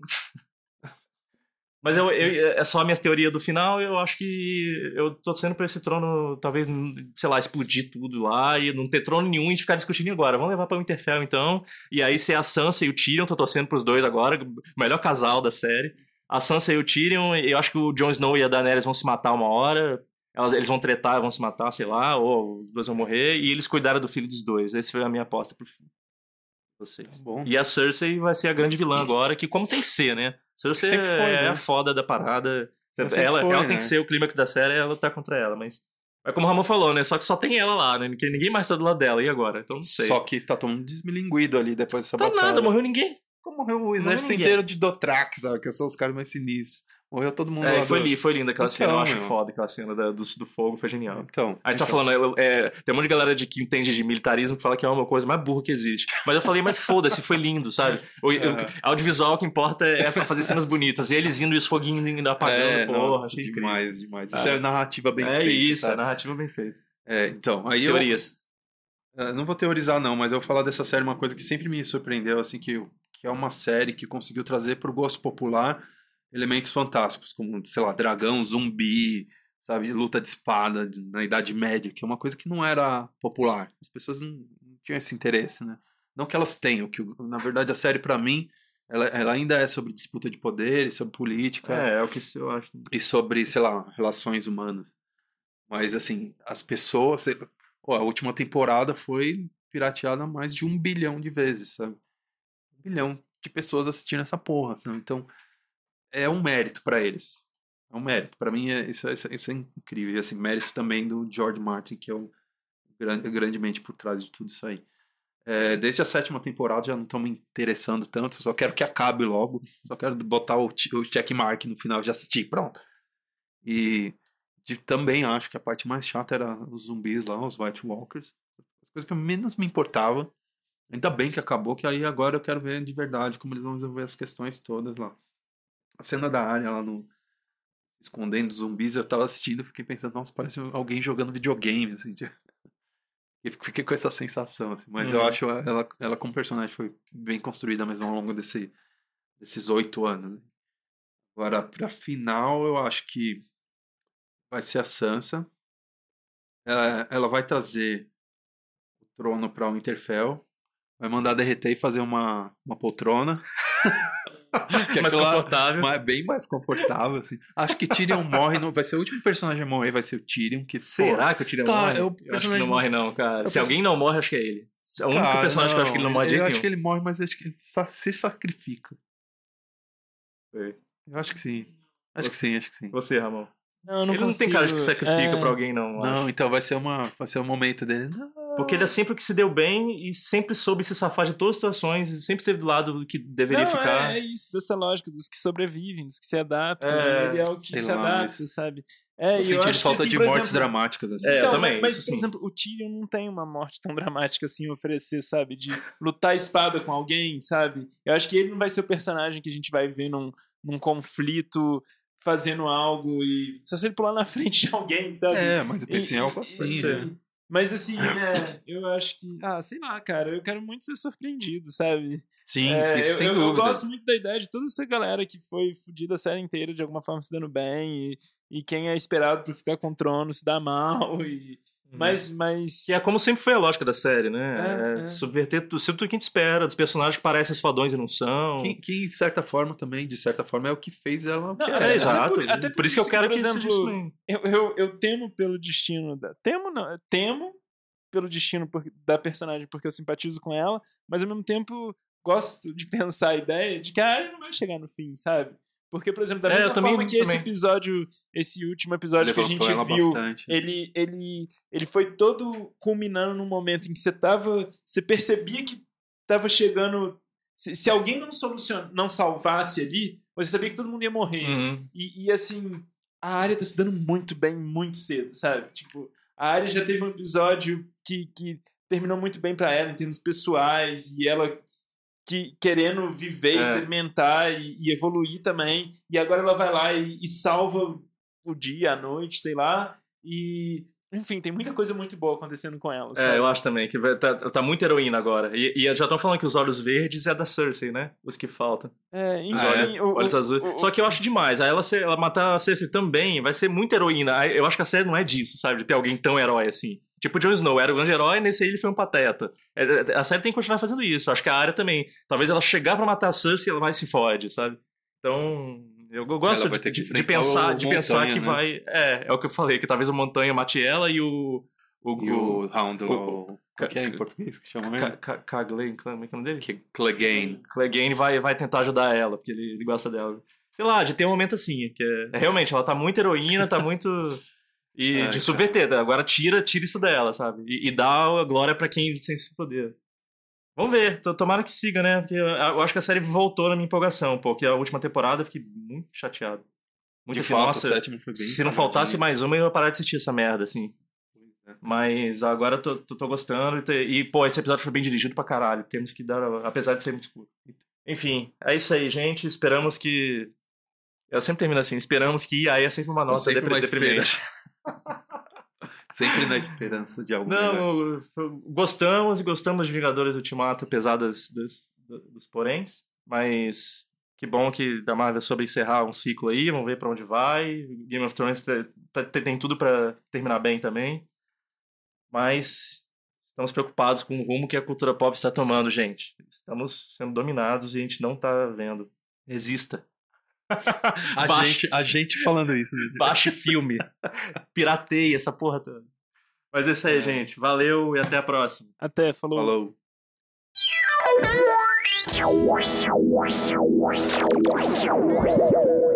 Mas eu, eu- é só a minha teoria do final. Eu acho que eu tô torcendo pra esse trono, talvez, sei lá, explodir tudo lá e não ter trono nenhum e a gente ficar discutindo agora. Vamos levar pra Winterfell então. E aí ser a Sansa e o Tyrion, tô torcendo pros dois agora. O melhor casal da série. A Sansa e o Tyrion, eu acho que o Jon Snow e a Daenerys vão se matar uma hora. Elas, eles vão tretar, vão se matar, sei lá, ou os dois vão morrer. E eles cuidaram do filho dos dois. Essa foi a minha aposta pro fim. Vocês.
Bom.
E a Cersei vai ser a grande vilã agora, que como tem que ser, né? Cersei
Sempre foi,
é
né?
a foda da parada.
Sempre
Ela,
foi,
ela
né?
tem que ser o clímax da série, ela lutar contra ela, mas... É como o Ramon falou, né? Só que só tem ela lá, né? Porque ninguém mais tá do lado dela, e agora? Então não sei.
Só que tá todo mundo desmilinguido ali depois dessa
Tá
batalha.
nada, morreu ninguém.
Como morreu o exército
ninguém.
inteiro de Dothrak, sabe? Que são os caras mais sinistros. Morreu todo mundo
É,
lá
foi,
do-
li, foi linda aquela
Então,
cena, eu acho
meu.
foda aquela cena da- do, do fogo, foi genial.
Então.
A gente tá
então.
falando, eu- é, tem um monte de galera de, que entende de militarismo que fala que é uma coisa mais burra que existe. Mas eu falei, mas foda-se, foi lindo, sabe? O, o
Aham.
audiovisual que importa é pra fazer cenas bonitas. E eles indo e os foguinhos indo apagando,
É,
porra,
nossa,
achei incrível.
demais, demais.
Ah.
Isso é narrativa bem
É
feita.
isso, é
sabe?
narrativa bem feita.
É, então, aí
Teorias.
eu eu não vou teorizar não, mas eu vou falar dessa série uma coisa que sempre me surpreendeu, assim, que, que é uma série que conseguiu trazer pro gosto popular elementos fantásticos, como, sei lá, dragão, zumbi, sabe, luta de espada de- na Idade Média, que é uma coisa que não era popular. As pessoas não, não tinham esse interesse, né? Não que elas tenham, que o- na verdade a série pra mim, ela, ela ainda é sobre disputa de poderes, sobre política,
É, é o que eu acho.
e sobre, sei lá, relações humanas. Mas, assim, as pessoas... sei- Pô, a última temporada foi pirateada mais de um bilhão de vezes, sabe? Um bilhão de pessoas assistindo essa porra, sabe? Então, é um mérito pra eles. É um mérito. Pra mim, é, isso, isso, isso é incrível. E, assim, mérito também do George Martin, que é o grande, grandemente por trás de tudo isso aí. É, desde a sétima temporada já não estão me interessando tanto. Eu só quero que acabe logo. Só quero botar o, o checkmark no final de assistir. Pronto. E de, também acho que a parte mais chata era os zumbis lá, os White Walkers. As coisas que menos me importava. Ainda bem que acabou, que aí agora eu quero ver de verdade como eles vão resolver as questões todas lá. A cena da área lá no escondendo os zumbis, eu tava assistindo e fiquei pensando, nossa, parece alguém jogando videogame, assim. Tipo. E fiquei com essa sensação, assim. Mas uhum. eu acho ela, ela como personagem foi bem construída mesmo ao longo desse, desses oito anos. Né? Agora, pra final, eu acho que vai ser a Sansa. Ela, ela vai trazer o trono pra Winterfell. Vai mandar derreter e fazer uma, uma poltrona.
que é mais claro, confortável.
Mas bem mais confortável, assim. Acho que Tyrion morre. No, vai ser o último personagem a morrer, vai ser o Tyrion. Que,
Será pô, que o Tyrion
tá,
morre?
É o
eu
personagem...
acho que não morre, não, cara. Se alguém não morre, acho que é ele. É o único
cara,
personagem
não,
que eu acho que ele não morre de
Eu
jeito
acho
nenhum.
que ele morre, mas eu acho que ele se sacrifica. É. Eu acho que sim. Acho
Você,
que sim, acho que sim.
Você, Ramon.
Não, não
ele
consigo.
não tem cara de que sacrifica
é...
pra alguém, não.
Não,
acho.
então vai ser, uma, vai ser um momento dele. Não.
Porque ele é sempre o que se deu bem e sempre soube se safar de todas as situações e sempre esteve do lado que deveria
não,
ficar.
É, é isso, dessa lógica, dos que sobrevivem, dos que se adaptam.
É,
ele é o que se
lá,
adapta,
mas...
sabe? É,
Tô
e eu acho
falta
que, assim,
de
por
mortes
exemplo,
dramáticas. Assim.
É,
então,
eu também.
Mas,
isso,
por exemplo, o Tyrion não tem uma morte tão dramática assim a oferecer, sabe? De lutar espada com alguém, sabe? Eu acho que ele não vai ser o personagem que a gente vai ver num, num conflito fazendo algo e só se ele pular na frente de alguém, sabe?
É, mas eu pensei
e,
em algo assim,
e,
né?
Mas assim, é, eu acho que... Ah, sei lá, cara, eu quero muito ser surpreendido, sabe?
Sim,
é,
sim,
eu,
sem
eu,
dúvida.
Eu gosto muito da ideia de toda essa galera que foi fodida a série inteira de alguma forma se dando bem e, e quem é esperado pra ficar com o trono se dá mal e... Mas, mas...
E é como sempre foi a lógica da série, né?
É,
é
é.
Subverter tudo, tudo que a gente espera, dos personagens que parecem fodões e não são.
Que, que, de certa forma, também, de certa forma, é o que fez ela...
Não,
é, é, exato.
Por, até por,
por isso que eu quero
por
que
exemplo,
seja isso também.
Eu, eu, eu temo pelo destino da... Temo não, temo pelo destino por, da personagem porque eu simpatizo com ela, mas ao mesmo tempo gosto de pensar a ideia de que a área não vai chegar no fim, sabe? Porque, por exemplo, da
é,
mesma
também,
forma que
também.
esse episódio, esse último episódio que a gente viu, ele, ele, ele foi todo culminando num momento em que você tava, você percebia que tava chegando, se, se alguém não solucion, não salvasse ali, você sabia que todo mundo ia morrer.
Uhum.
E, e assim, a área tá se dando muito bem, muito cedo, sabe? Tipo, a área já teve um episódio que, que terminou muito bem pra ela em termos pessoais e ela que, querendo viver,
é.
experimentar e, e evoluir também. E agora ela vai lá e, e salva o dia, a noite, sei lá. E, enfim, tem muita coisa muito boa acontecendo com ela. Sabe?
É, eu acho também que tá, tá muito heroína agora. E, e já estão falando que os olhos verdes é da Cersei, né? Os que faltam.
É, enfim.
Ah, é.
O,
olhos
o,
azuis.
o,
Só que eu acho demais. Aí ela, ela matar a Cersei também vai ser muito heroína. Eu acho que a série não é disso, sabe? De ter alguém tão herói assim. Tipo o Jon Snow, era o grande herói, nesse aí ele foi um pateta. A série tem que continuar fazendo isso. Acho que a Arya também. Talvez ela chegar pra matar a Cersei, ela vai se fode, sabe? Então, eu gosto de, de, de pensar, de pensar que né? vai... É, é o que eu falei, que talvez a Montanha mate ela e o...
O, e o, o Hound, o, o, o que é em português que chama mesmo?
Clegane, como é que é o nome dele?
Clegane.
Clegane vai, vai tentar ajudar ela, porque ele, ele gosta dela. Sei lá, de ter um momento assim, que é, realmente, ela tá muito heroína, tá muito... E é, de subverter, cara. Agora tira, tira isso dela, sabe? E, e dá a glória pra quem tem esse poder. Vamos ver, tomara que siga, né? Porque eu, eu acho que a série voltou na minha empolgação, porque a última temporada eu fiquei muito chateado. Muito
de
assim,
fato,
nossa,
o sétimo foi bem
se não faltasse mais uma, eu ia parar de assistir essa merda, assim. É. Mas agora eu tô, tô, tô gostando e, te, e, pô, esse episódio foi bem dirigido pra caralho. Temos que dar, apesar de ser muito escuro. Enfim, é isso aí, gente. Esperamos que... Eu sempre termino assim, esperamos que aí é sempre uma nota
sempre
depre- deprimente.
Sempre na esperança de algo
Não,
melhor.
Gostamos e gostamos de Vingadores Ultimato, apesar das, das, dos poréns, mas que bom que da Marvel soube encerrar um ciclo aí, vamos ver pra onde vai. Game of Thrones tem, tem tudo pra terminar bem também, mas estamos preocupados com o rumo que a cultura pop está tomando, gente. Estamos sendo dominados e a gente não tá vendo. Resista.
A,
Baixe,
gente, a gente falando isso. Né?
Baixe filme. Pirateia essa porra toda. Mas é isso aí, é. gente. Valeu e até a próxima.
Até, falou.
Falou.
Wow.